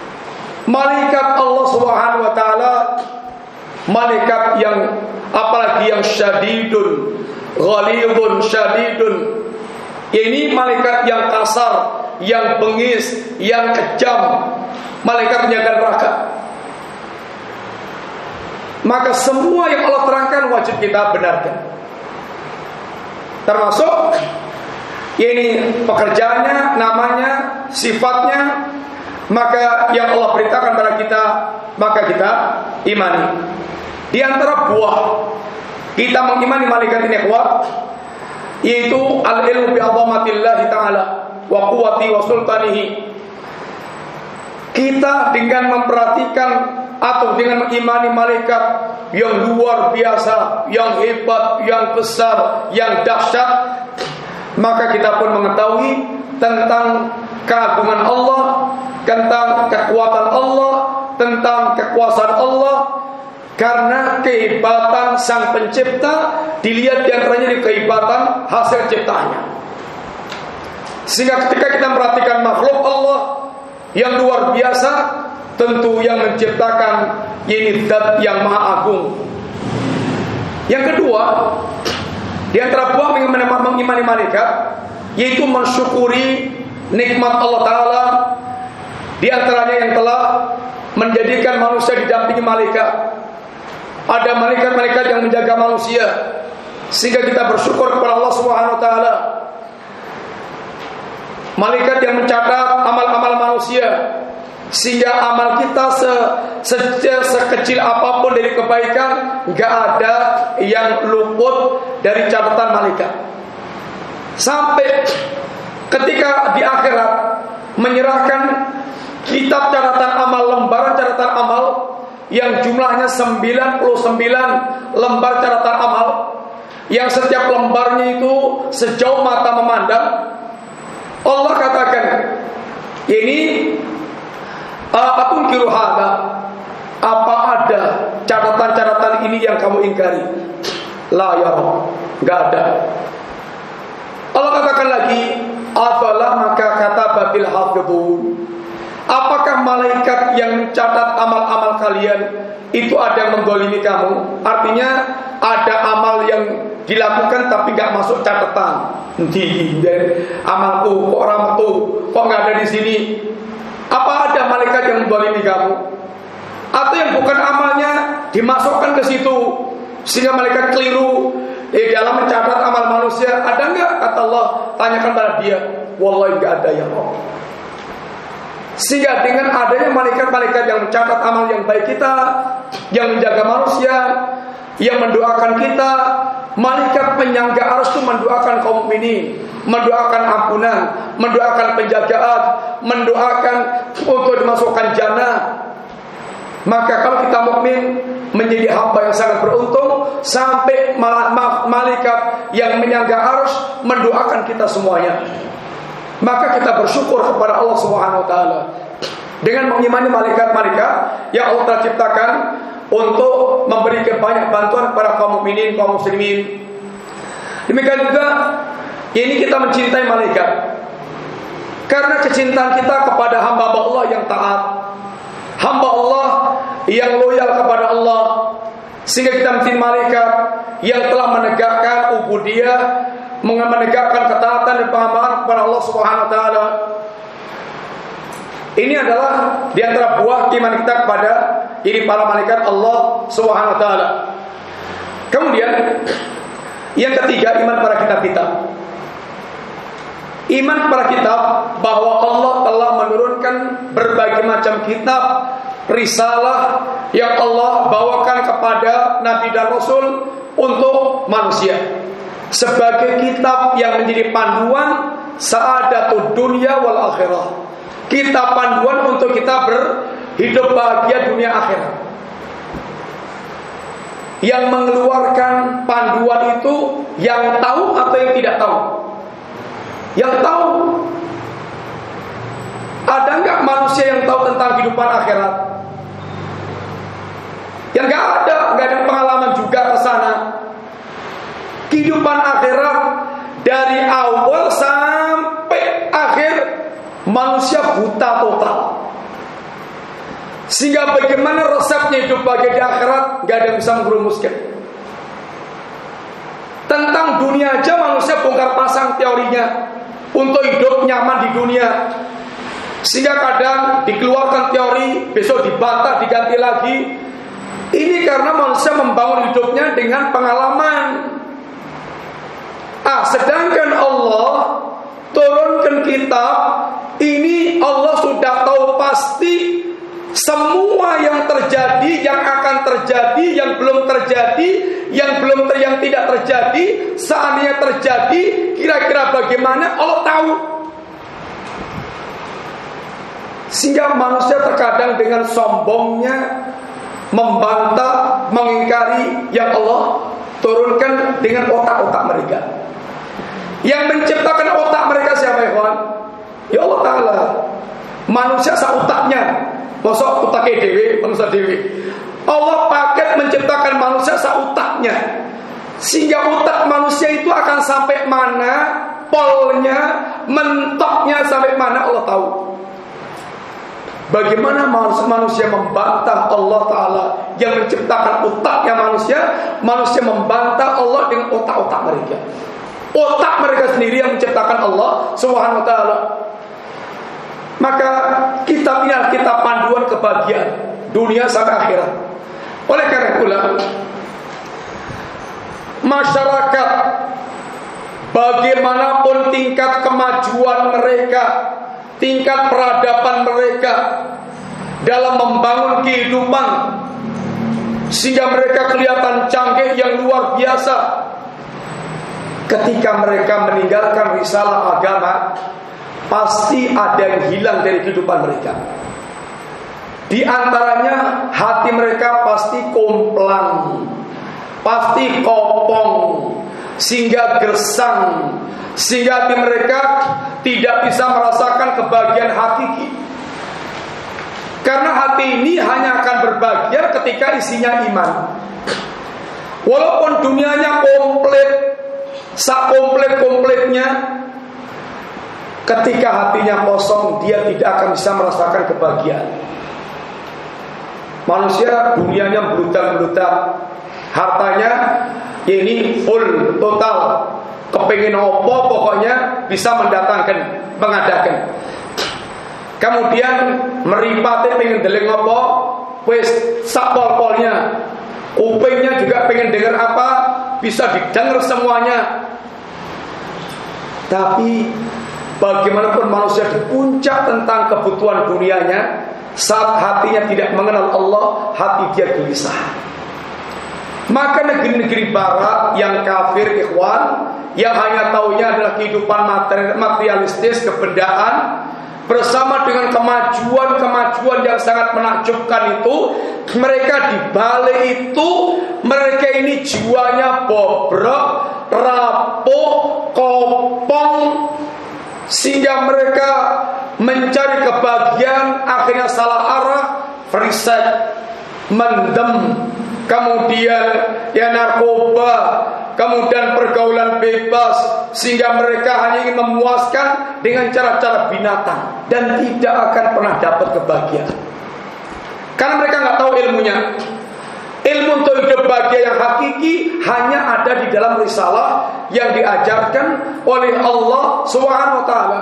malaikat Allah Subhanahu wa taala, malaikat yang apalagi yang syadidun, ghalidun, syadidun. Ini malaikat yang kasar, yang bengis, yang kejam, malaikat penjaga neraka. Maka semua yang Allah terangkan wajib kita benarkan. Termasuk ini pekerjaannya, namanya, sifatnya. Maka yang Allah beritakan kepada kita, maka kita imani. Di antara buah kita mengimani malaikat ini kuat, yaitu al-ilmu bi azamatillahi ta'ala wa quwwati wa sultanihi. Kita dengan memperhatikan atau dengan mengimani malaikat yang luar biasa, yang hebat, yang besar, yang dahsyat, maka kita pun mengetahui tentang keagungan Allah, tentang kekuatan Allah, tentang kekuasaan Allah. Karena kehebatan Sang Pencipta dilihat di antaranya di kehebatan hasil ciptaannya. Sehingga ketika kita memperhatikan makhluk Allah yang luar biasa, tentu yang menciptakan ini zat yang maha agung. Yang kedua, di antara buah mengimani malaikat, yaitu mensyukuri nikmat Allah Ta'ala. Di antaranya yang telah menjadikan manusia didampingi malaikat. Ada malaikat-malaikat yang menjaga manusia, sehingga kita bersyukur kepada Allah Subhanahu wa taala. Malaikat yang mencatat amal-amal manusia, sehingga amal kita se, se, sekecil apapun dari kebaikan, enggak ada yang luput dari catatan malaikat. Sampai ketika di akhirat menyerahkan kitab catatan amal, lembaran catatan amal yang jumlahnya sembilan puluh sembilan lembar catatan amal, yang setiap lembarnya itu sejauh mata memandang. Allah katakan, ini apapun kiru hada, apa ada catatan-catatan ini yang kamu ingkari? La ya Rabb, enggak ada. Allah katakan lagi, afalah maka kata batil hafidun. Apakah malaikat yang mencatat amal-amal kalian itu ada yang menggolimi kamu? Artinya ada amal yang dilakukan tapi gak masuk catatan. Nanti amalku kok orang tuh kok gak ada di sini? Apa ada malaikat yang menggolimi kamu? Atau yang bukan amalnya dimasukkan ke situ sehingga malaikat keliru eh, dalam mencatat amal manusia? Ada nggak? Kata Allah, tanyakan pada dia. Wallahi nggak ada ya Allah. Sehingga dengan adanya malaikat-malaikat yang mencatat amal yang baik kita, yang menjaga manusia, yang mendoakan kita, malaikat penyangga arsy itu mendoakan kaum mukminin, mendoakan ampunan, mendoakan penjagaan, mendoakan untuk dimasukkan jannah. Maka kalau kita mukmin menjadi hamba yang sangat beruntung, sampai malaikat yang menyangga arsy mendoakan kita semuanya. Maka kita bersyukur kepada Allah Subhanahu wa taala dengan mengimani malaikat-malaikat yang Allah telah ciptakan untuk memberikan banyak bantuan kepada kaum mukminin, kaum muslimin. Demikian juga ini kita mencintai malaikat karena kecintaan kita kepada hamba Allah yang taat, hamba Allah yang loyal kepada Allah, sehingga kita mencintai malaikat yang telah menegakkan ubudiyah, menegakkan ketaatan dan penghambaaan kepada Allah Subhanahu wa taala. Ini adalah di antara buah iman kita kepada ini para malaikat Allah Subhanahu wa taala. Kemudian yang ketiga, iman kepada kitab-kitab. Iman kepada kitab bahwa Allah telah menurunkan berbagai macam kitab, risalah yang Allah bawakan kepada nabi dan rasul untuk manusia, sebagai kitab yang menjadi panduan sa'adatud dunya wal akhirah. Kitab panduan untuk kita berhidup bahagia dunia akhirat. Yang mengeluarkan panduan itu yang tahu atau yang tidak tahu? Yang tahu. Ada enggak manusia yang tahu tentang kehidupan akhirat? Yang enggak ada, enggak ada pengalaman juga ke sana. Kehidupan akhirat dari awal sampai akhir manusia buta total. Sehingga bagaimana resepnya hidup bahagia di akhirat, gak ada yang bisa menggerumuskan. Tentang dunia aja manusia bongkar pasang teorinya untuk hidup nyaman di dunia. Sehingga kadang dikeluarkan teori, besok dibantah, diganti lagi. Ini karena manusia membangun hidupnya dengan pengalaman. Ah, sedangkan Allah turunkan kitab, ini Allah sudah tahu pasti semua yang terjadi, yang akan terjadi, yang belum terjadi, yang belum ter, yang tidak terjadi, seandainya terjadi, kira-kira bagaimana Allah tahu. Sehingga manusia terkadang dengan sombongnya membantah, mengingkari yang Allah turunkan dengan otak-otak mereka. Yang menciptakan otak mereka siapa, ikhwan? Ya Allah Ta'ala. Manusia sautaknya. Masa utaknya dewi, manusia dewi. Allah paket menciptakan manusia sautaknya, sehingga utak manusia itu akan sampai mana, polnya, mentoknya sampai mana Allah tahu. Bagaimana manusia, manusia membantah Allah Ta'ala yang menciptakan otaknya manusia, manusia membantah Allah dengan otak-otak mereka. Otak mereka sendiri yang menciptakan Allah Subhanahu Wa Ta'ala. Maka kitab ini adalah kitab panduan kebahagiaan dunia sampai akhirat. Oleh karena itulah masyarakat, bagaimanapun tingkat kemajuan mereka, tingkat peradaban mereka dalam membangun kehidupan, sehingga mereka kelihatan canggih yang luar biasa, ketika mereka meninggalkan risalah agama, pasti ada yang hilang dari kehidupan mereka. Di antaranya hati mereka pasti komplang, pasti kopong, sehingga gersang, sehingga hati mereka tidak bisa merasakan kebahagiaan hakiki. Karena hati ini hanya akan berbahagia ketika isinya iman. Walaupun dunianya komplit, sakomplit-komplitnya, ketika hatinya kosong, dia tidak akan bisa merasakan kebahagiaan. Manusia dunianya beludak-beludak, hartanya ini full, total, kepingin opo pokoknya bisa mendatangkan, mengadakan. Kemudian meripati pengen deleng opo, wis sapol-polnya. Kupingnya juga pengen dengar apa, bisa didengar semuanya. Tapi bagaimanapun manusia di puncak tentang kebutuhan dunianya, saat hatinya tidak mengenal Allah, hati dia gelisah. Maka negeri-negeri barat yang kafir, ikhwan, yang hanya taunya adalah kehidupan materialistis, kebendaan, bersama dengan kemajuan-kemajuan yang sangat menakjubkan itu, mereka di balik itu, mereka ini jiwanya bobrok, rapuh, kopong, sehingga mereka mencari kebahagiaan akhirnya salah arah, frisek, mendem, kemudian ya narkoba, kemudian pergaulan bebas, sehingga mereka hanya ingin memuaskan dengan cara-cara binatang dan tidak akan pernah dapat kebahagiaan. Karena mereka nggak tahu ilmunya. Ilmu untuk hidup bahagia yang hakiki hanya ada di dalam risalah yang diajarkan oleh Allah Subhanahu Wa Taala.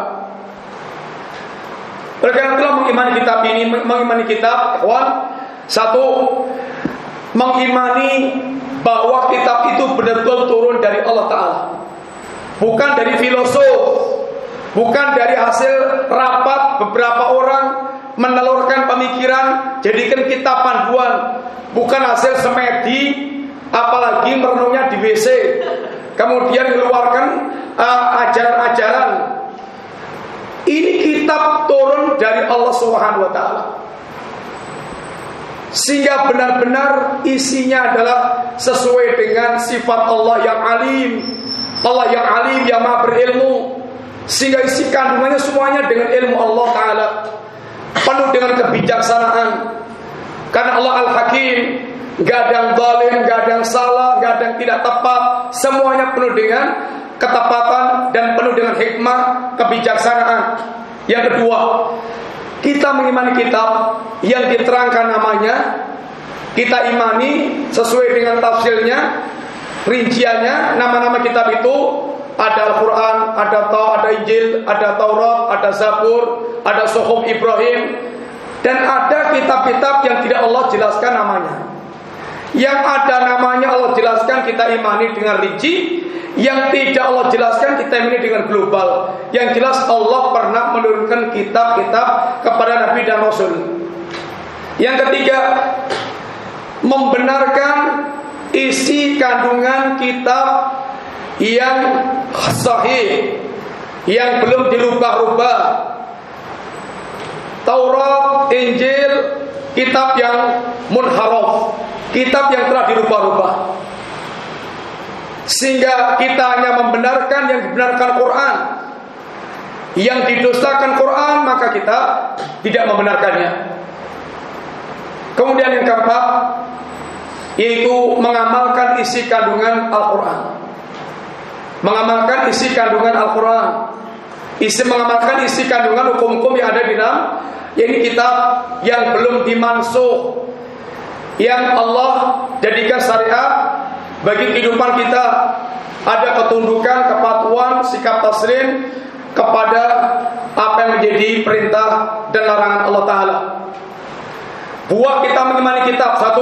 Oleh karena itulah mengimani kitab ini, mengimani kitab, kawan, satu, mengimani bahwa kitab itu benar-benar turun dari Allah Ta'ala, bukan dari filosof, bukan dari hasil rapat beberapa orang menelurkan pemikiran jadikan kitab panduan, bukan hasil semedi, apalagi merenungnya di W C kemudian mengeluarkan uh, ajaran-ajaran. Ini kitab turun dari Allah Subhanahu Wa Ta'ala, sehingga benar-benar isinya adalah sesuai dengan sifat Allah yang alim, Allah yang alim, yang maha berilmu, sehingga isi kandungannya semuanya dengan ilmu Allah Ta'ala, penuh dengan kebijaksanaan. Karena Allah Al-Hakim, gak ada yang zalim, gak ada yang salah, gak ada yang tidak tepat, semuanya penuh dengan ketepatan dan penuh dengan hikmah, kebijaksanaan. Yang kedua, Kita mengimani kitab yang diterangkan namanya, kita imani sesuai dengan tafsirnya, rinciannya. Nama-nama kitab itu ada Al-Quran, ada Taurat, ada Injil, ada Taurat, ada Zabur, ada Suhuf Ibrahim, dan ada kitab-kitab yang tidak Allah jelaskan namanya. Yang ada namanya Allah jelaskan, kita imani dengan rinci. Yang tidak Allah jelaskan, kita imani dengan global. Yang jelas Allah pernah menurunkan kitab-kitab kepada Nabi dan Rasul. Yang ketiga, membenarkan isi kandungan kitab yang sahih, yang belum dirubah-rubah. Taurat, Injil, kitab yang munharaf, kitab yang telah dirubah-rubah. Sehingga kita hanya membenarkan yang dibenarkan Quran. Yang didustakan Quran, maka kita tidak membenarkannya. Kemudian yang keempat, yaitu mengamalkan isi kandungan Al-Quran. Mengamalkan isi kandungan Al-Quran, isi mengamalkan isi kandungan hukum-hukum yang ada di dalam ini kitab yang belum dimansuh, yang Allah jadikan syariat bagi kehidupan kita. Ada ketundukan, kepatuhan, sikap taslim kepada apa yang menjadi perintah dan larangan Allah Ta'ala. Buah kita mengimani kitab. Satu,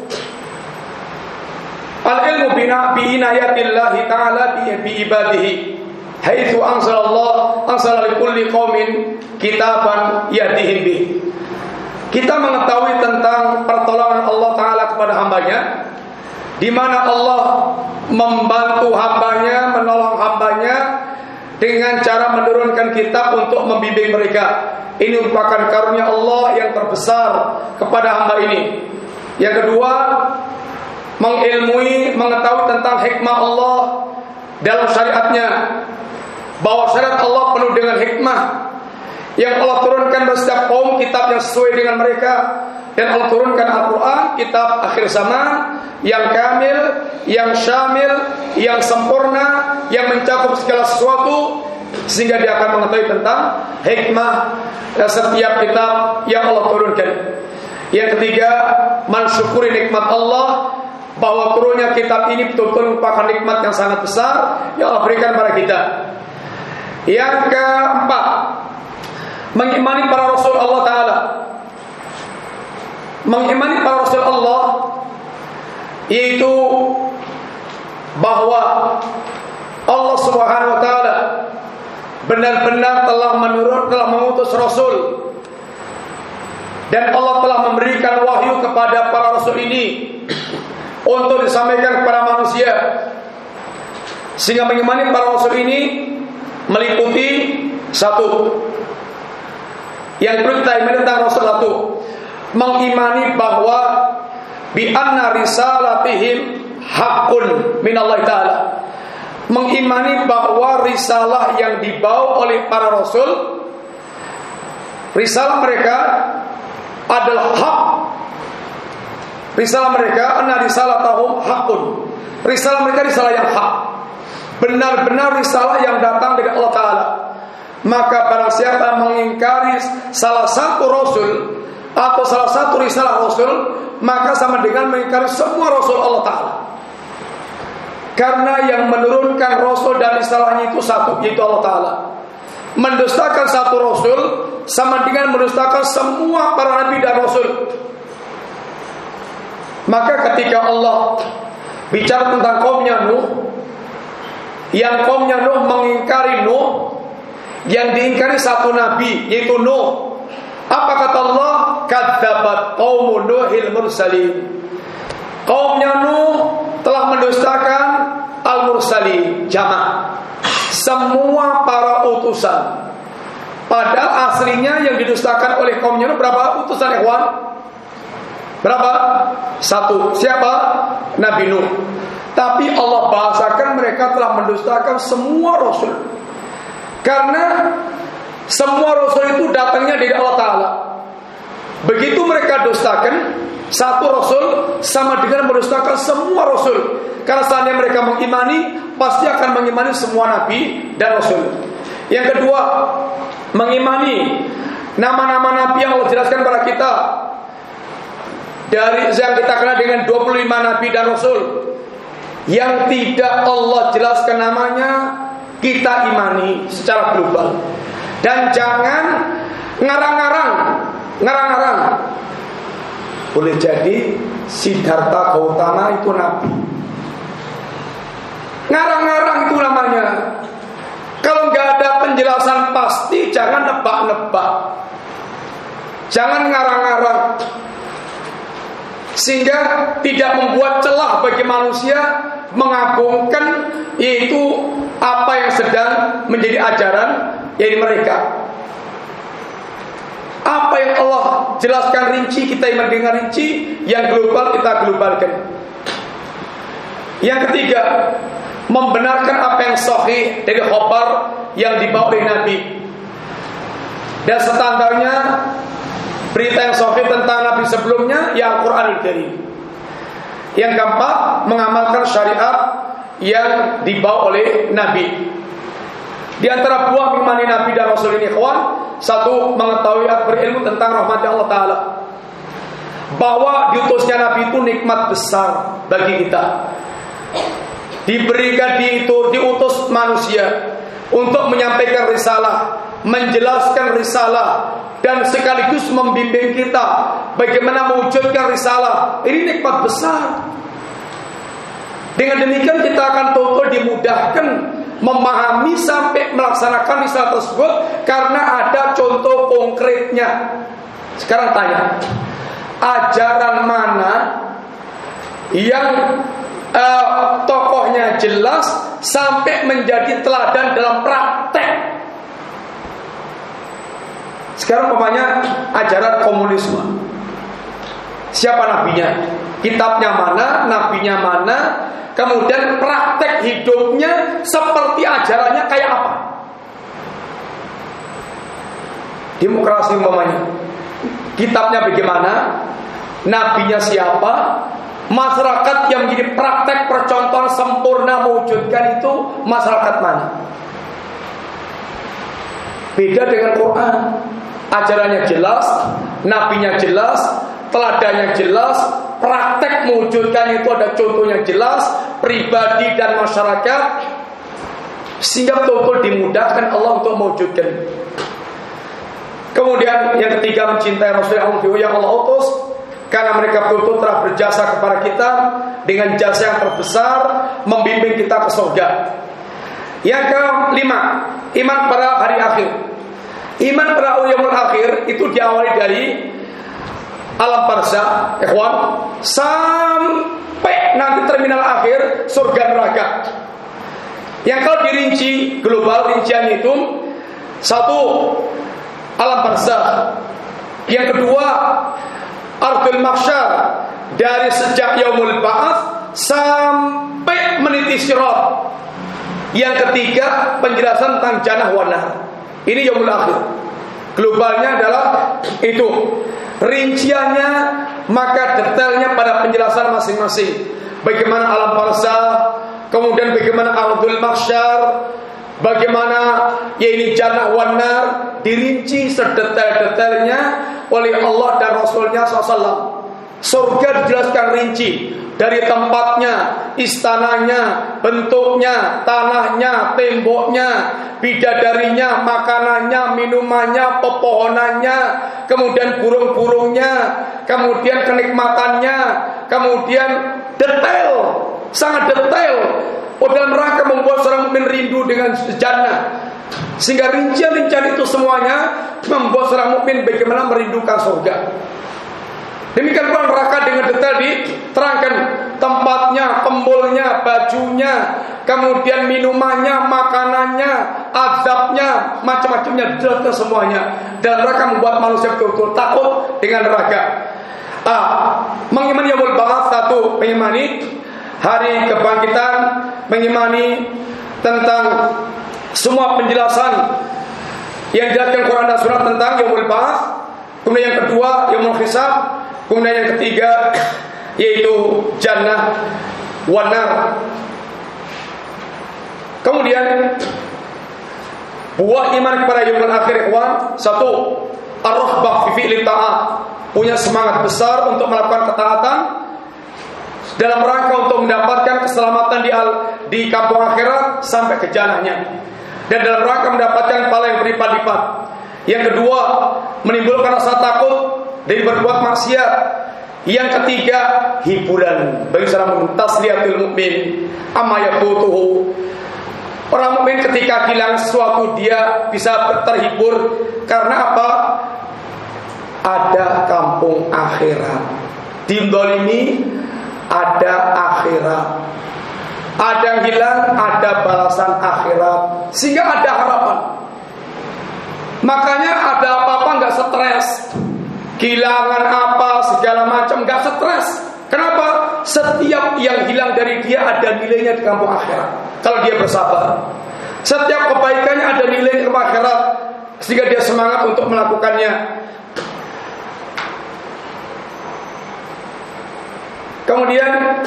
al-ilmu bina bi'inayatillahi ta'ala bi'ibadihi haitsu anzalallah anzala likulli qaumin kitaban yahdihim bih. Kita mengetahui tentang pertolongan Allah Ta'ala kepada hambanya, di mana Allah membantu hambanya, menolong hambanya dengan cara menurunkan kitab untuk membimbing mereka. Ini merupakan karunia Allah yang terbesar kepada hamba ini. Yang kedua, mengilmui, mengetahui tentang hikmah Allah dalam syariatnya, bahwa syariat Allah penuh dengan hikmah, yang Allah turunkan bagi setiap kaum kitab yang sesuai dengan mereka. Dan Allah turunkan Al-Quran, kitab akhir zaman, yang kamil, yang syamil, yang sempurna, yang mencakup segala sesuatu, sehingga dia akan mengetahui tentang hikmah setiap kitab yang Allah turunkan. Yang ketiga, mensyukuri nikmat Allah, bahwa turunnya kitab ini betul-betul merupakan nikmat yang sangat besar yang Allah berikan kepada kita. Yang keempat, mengimani para Rasul Allah Ta'ala. Mengimani para Rasul Allah, yaitu bahwa Allah Subhanahu Wa Ta'ala benar-benar telah menurut, telah mengutus Rasul, dan Allah telah memberikan wahyu kepada para Rasul ini untuk disampaikan kepada manusia. Sehingga mengimani para Rasul ini meliputi satu, yang perlu kita imani tentang Rasul satu, mengimani bahwa bi anna risalatihim haqqun minallahi ta'ala. Mengimani bahwa risalah yang dibawa oleh para rasul, risalah mereka adalah hak. Risalah mereka anna risalatahum haqqun. Risalah mereka risalah yang hak, benar-benar risalah yang datang dari Allah Ta'ala. Maka barang siapa mengingkari salah satu rasul atau salah satu risalah Rasul, maka sama dengan mengingkari semua Rasul Allah Ta'ala. Karena yang menurunkan Rasul dan risalahnya itu satu, yaitu Allah Ta'ala. Mendustakan satu Rasul sama dengan mendustakan semua para Nabi dan Rasul. Maka ketika Allah bicara tentang kaumnya Nuh, yang kaumnya Nuh mengingkari Nuh, yang diingkari satu Nabi, yaitu Nuh. Apa kata Allah? Kadzabat qaumun Nuhil mursalin. Kaumnya Nuh telah mendustakan al-mursalin, jamak, semua para utusan. Padahal aslinya yang didustakan oleh kaumnya Nuh berapa utusan, ikhwan? Berapa? Satu. Siapa? Nabi Nuh. Tapi Allah bahasakan mereka telah mendustakan semua rasul. Karena semua rasul itu datangnya dari Allah Ta'ala. Begitu mereka dustakan satu rasul, sama dengan mendustakan semua rasul. Karena seandainya mereka mengimani, pasti akan mengimani semua nabi dan rasul. Yang kedua, mengimani Nama-nama Nabi yang Allah jelaskan kepada kita, dari yang kita kenal dengan dua puluh lima Nabi dan Rasul, yang tidak Allah jelaskan namanya, kita imani secara global. Dan jangan ngarang-ngarang, ngarang-ngarang. Boleh jadi Siddhartha Gautama itu Nabi, ngarang-ngarang itu namanya. Kalau nggak ada penjelasan pasti, jangan nebak-nebak, jangan ngarang-ngarang, sehingga tidak membuat celah bagi manusia mengagungkan yaitu apa yang sedang menjadi ajaran yaitu mereka. Apa yang Allah jelaskan rinci, kita iman dengan rinci. Yang global, kita globalkan. Yang ketiga, membenarkan apa yang sahih dari khabar yang dibawa oleh Nabi. Dan standarnya berita yang sahih tentang Nabi sebelumnya, ya Al-Quranul Karim. Yang keempat, mengamalkan syariat yang dibawa oleh Nabi. Di antara buah mengimani Nabi dan Rasul ini, kawan, satu, mengetahui atau berilmu tentang rahmat Allah Ta'ala, bahwa diutusnya Nabi itu nikmat besar bagi kita. Diberikan diitur, diutus manusia untuk menyampaikan risalah, menjelaskan risalah, dan sekaligus membimbing kita bagaimana mewujudkan risalah. Ini nikmat besar. Dengan demikian kita akan total dimudahkan memahami sampai melaksanakan risalah tersebut karena ada contoh konkretnya. Sekarang tanya, ajaran mana yang uh, tokohnya jelas sampai menjadi teladan dalam praktek? Sekarang umpamanya ajaran komunisme, siapa nabinya? Kitabnya mana? Nabinya mana? Kemudian praktek hidupnya seperti ajarannya kayak apa? Demokrasi umpamanya, kitabnya bagaimana? Nabinya siapa? Masyarakat yang menjadi praktek percontohan sempurna mewujudkan itu masyarakat mana? Beda dengan Quran. Ajarannya jelas, nabinya jelas, teladannya jelas, praktek mewujudkan itu ada contohnya jelas, pribadi dan masyarakat, sehingga betul-betul dimudahkan Allah untuk mewujudkan. Kemudian yang ketiga, mencintai Rasulullah yang Allah utus, karena mereka betul-betul telah berjasa kepada kita dengan jasa yang terbesar, membimbing kita ke surga. Yang kelima, iman pada hari akhir. Iman pada yaumul akhir itu diawali dari alam barzakh, ikhwan, sampai nanti terminal akhir surga neraka. Yang kalau dirinci global, rincian itu satu, alam barzakh. Yang kedua, ardul mahsyar, dari sejak yaumul ba'ats sampai meniti sirat. Yang ketiga, penjelasan tentang jannah wa nar. Ini yaumul akhir. Globalnya adalah itu. Rinciannya, maka detailnya pada penjelasan masing-masing. Bagaimana alam barzakh, kemudian bagaimana ardul mahsyar, bagaimana ya ini jannah wan nar, dirinci sedetail-detailnya oleh Allah dan Rasulnya shallallahu alaihi wasallam. Surga dijelaskan rinci, dari tempatnya, istananya, bentuknya, tanahnya, temboknya, bidadarinya, makanannya, minumannya, pepohonannya, kemudian burung-burungnya, kemudian kenikmatannya, kemudian detail, sangat detail. Oh, dalam rangka membuat seorang mukmin rindu dengan jannah, sehingga rincian-rincian itu semuanya membuat seorang mukmin bagaimana merindukan surga. Demikian pula neraka dengan detail diterangkan tempatnya, kembulnya, bajunya, kemudian minumannya, makanannya, azabnya, macam-macamnya, detail semuanya. Dan neraka membuat manusia betul-betul takut dengan neraka. Ah, mengimani yaumul ba'ats, satu, mengimani hari kebangkitan, mengimani tentang semua penjelasan yang dijelaskan Quran dan Sunnah tentang yaumul ba'ats. Kemudian yang kedua, yaumul hisab. Kemudian yang ketiga yaitu jannah wan nar. Kemudian buah iman kepada yaumul akhir, ikhwan, satu, ar-rahbah fi fi'li ta'at, punya semangat besar untuk melakukan ketaatan dalam rangka untuk mendapatkan keselamatan di al, di kampung akhirat sampai ke jannahnya, dan dalam rangka mendapatkan pahala yang berlipat-lipat. Yang kedua, menimbulkan rasa takut dari berbuat maksiat. Yang ketiga, hiburan bagi seorang tasliyatul mukmin amma yaqutuhu. Orang mukmin ketika kehilangan sesuatu dia bisa terhibur karena apa? Ada kampung akhirat. Dindolimi ada akhirat. Ada yang hilang, ada balasan akhirat, sehingga ada harapan. Makanya ada apa-apa nggak stres, kehilangan apa segala macam nggak stres. Kenapa? Setiap yang hilang dari dia ada nilainya di kampung akhirat. Kalau dia bersabar, setiap kebaikannya ada nilai di kampung akhirat, sehingga dia semangat untuk melakukannya. Kemudian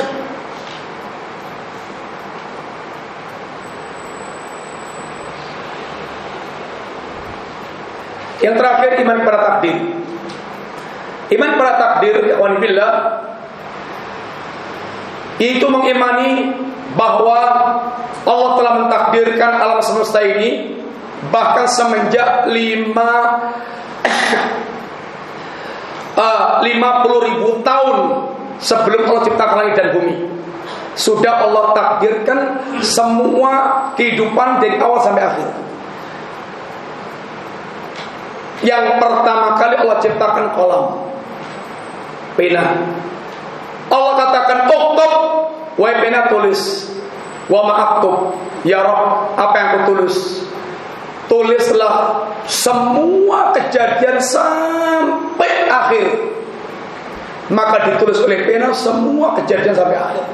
yang terakhir, iman pada takdir. Iman pada takdir, ikhwan billah, itu mengimani bahwa Allah telah mentakdirkan alam semesta ini bahkan semenjak lima uh, lima puluh ribu tahun sebelum Allah ciptakan langit dan bumi. Sudah Allah takdirkan semua kehidupan dari awal sampai akhir. Yang pertama kali Allah ciptakan kolam, pena. Allah katakan uktub, wahai pena tulis. Wa ma'aktub, ya Rabb, apa yang aku tulis? Tulislah semua kejadian sampai akhir. Maka ditulis oleh pena semua kejadian sampai akhir.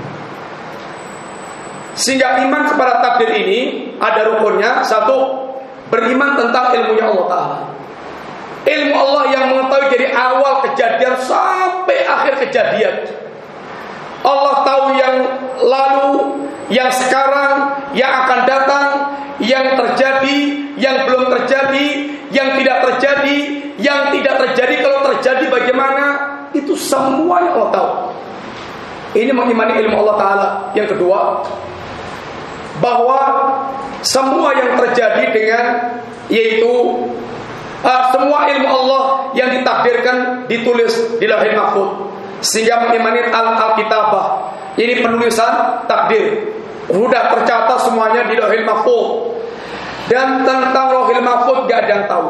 Sehingga iman kepada takdir ini ada rukunnya. Satu, beriman tentang ilmunya Allah Ta'ala. Ilmu Allah yang mengetahui dari awal kejadian sampai akhir kejadian. Allah tahu yang lalu, yang sekarang, yang akan datang, yang terjadi, yang belum terjadi, yang tidak terjadi, yang tidak terjadi, kalau terjadi bagaimana. Itu semuanya Allah tahu. Ini mengimani ilmu Allah Ta'ala. Yang kedua, bahwa semua yang terjadi dengan, yaitu uh, semua ilmu Allah yang ditakdirkan ditulis di Lauhul Mahfuz, sehingga mengimani al-kitabah, ini penulisan takdir, sudah tercatat semuanya di Lauhul Mahfuz. Dan tentang Lauhul Mahfuz gak ada yang tahu.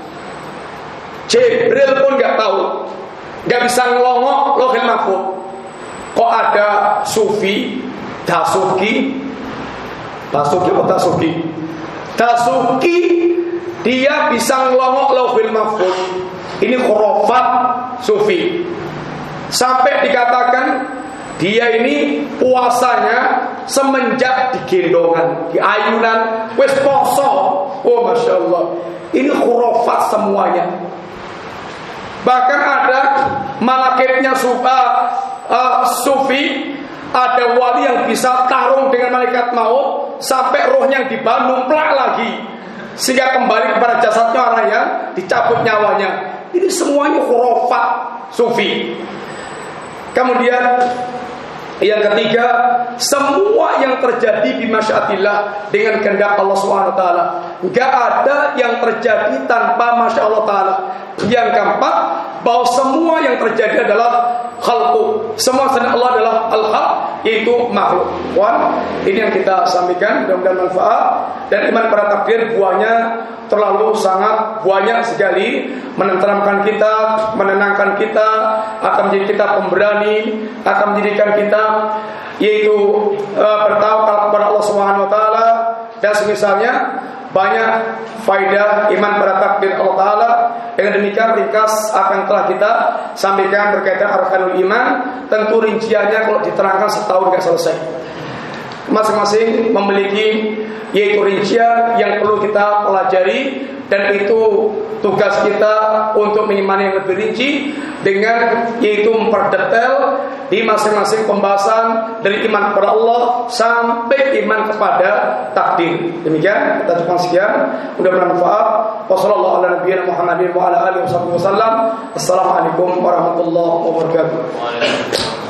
Jibril pun gak tahu, gak bisa ngelongok Lauhul Mahfuz. Kok ada sufi, dasuki, dasuki atau dasuki, dasuki, dia bisa ngelongok Lauhul Mahfuz. Ini khurafat sufi. Sampai dikatakan dia ini puasanya semenjak di gendongan, di ayunan, wis poso. Oh masya Allah, ini khurafat semuanya. Bahkan ada malakitnya uh, uh, sufi, ada wali yang bisa tarung dengan malaikat maut sampai rohnya dibanung plak lagi, sehingga kembali kepada jasadnya orang yang dicabut nyawanya. Ini semuanya khurafat sufi. Kemudian yang ketiga, semua yang terjadi di masyiatillah, dengan kehendak Allah subhanahu wa taala. Enggak ada yang terjadi tanpa masya Allah taala. Yang keempat, bahwa semua yang terjadi adalah khalqu. Semua selain Allah adalah al-haq, yaitu makhluk. Wan, ini yang kita sampaikan, mudah-mudahan manfaat. Dan iman pada takdir buahnya terlalu sangat banyak sekali, menenteramkan kita, menenangkan kita, akan menjadi kita pemberani, akan menjadikan kita yaitu uh, bertawakal kepada Allah Subhanahu wa taala dan semisalnya. Banyak faedah iman pada takdir Allah Ta'ala. Dengan demikian ringkas apa yang telah kita sampaikan berkaitan arkanul iman. Tentu rinciannya kalau diterangkan setahun gak selesai. Masing-masing memiliki yaitu rincian yang perlu kita pelajari, dan itu tugas kita untuk mengimani yang lebih rinci. dengan yaitu memperdetail di masing-masing pembahasan dari iman kepada Allah sampai iman kepada takdir. Demikian kita cukupkan sekian. Mudah-mudahan bermanfaat. Wassalamualaikum warahmatullahi wabarakatuh. Assalamualaikum warahmatullahi wabarakatuh.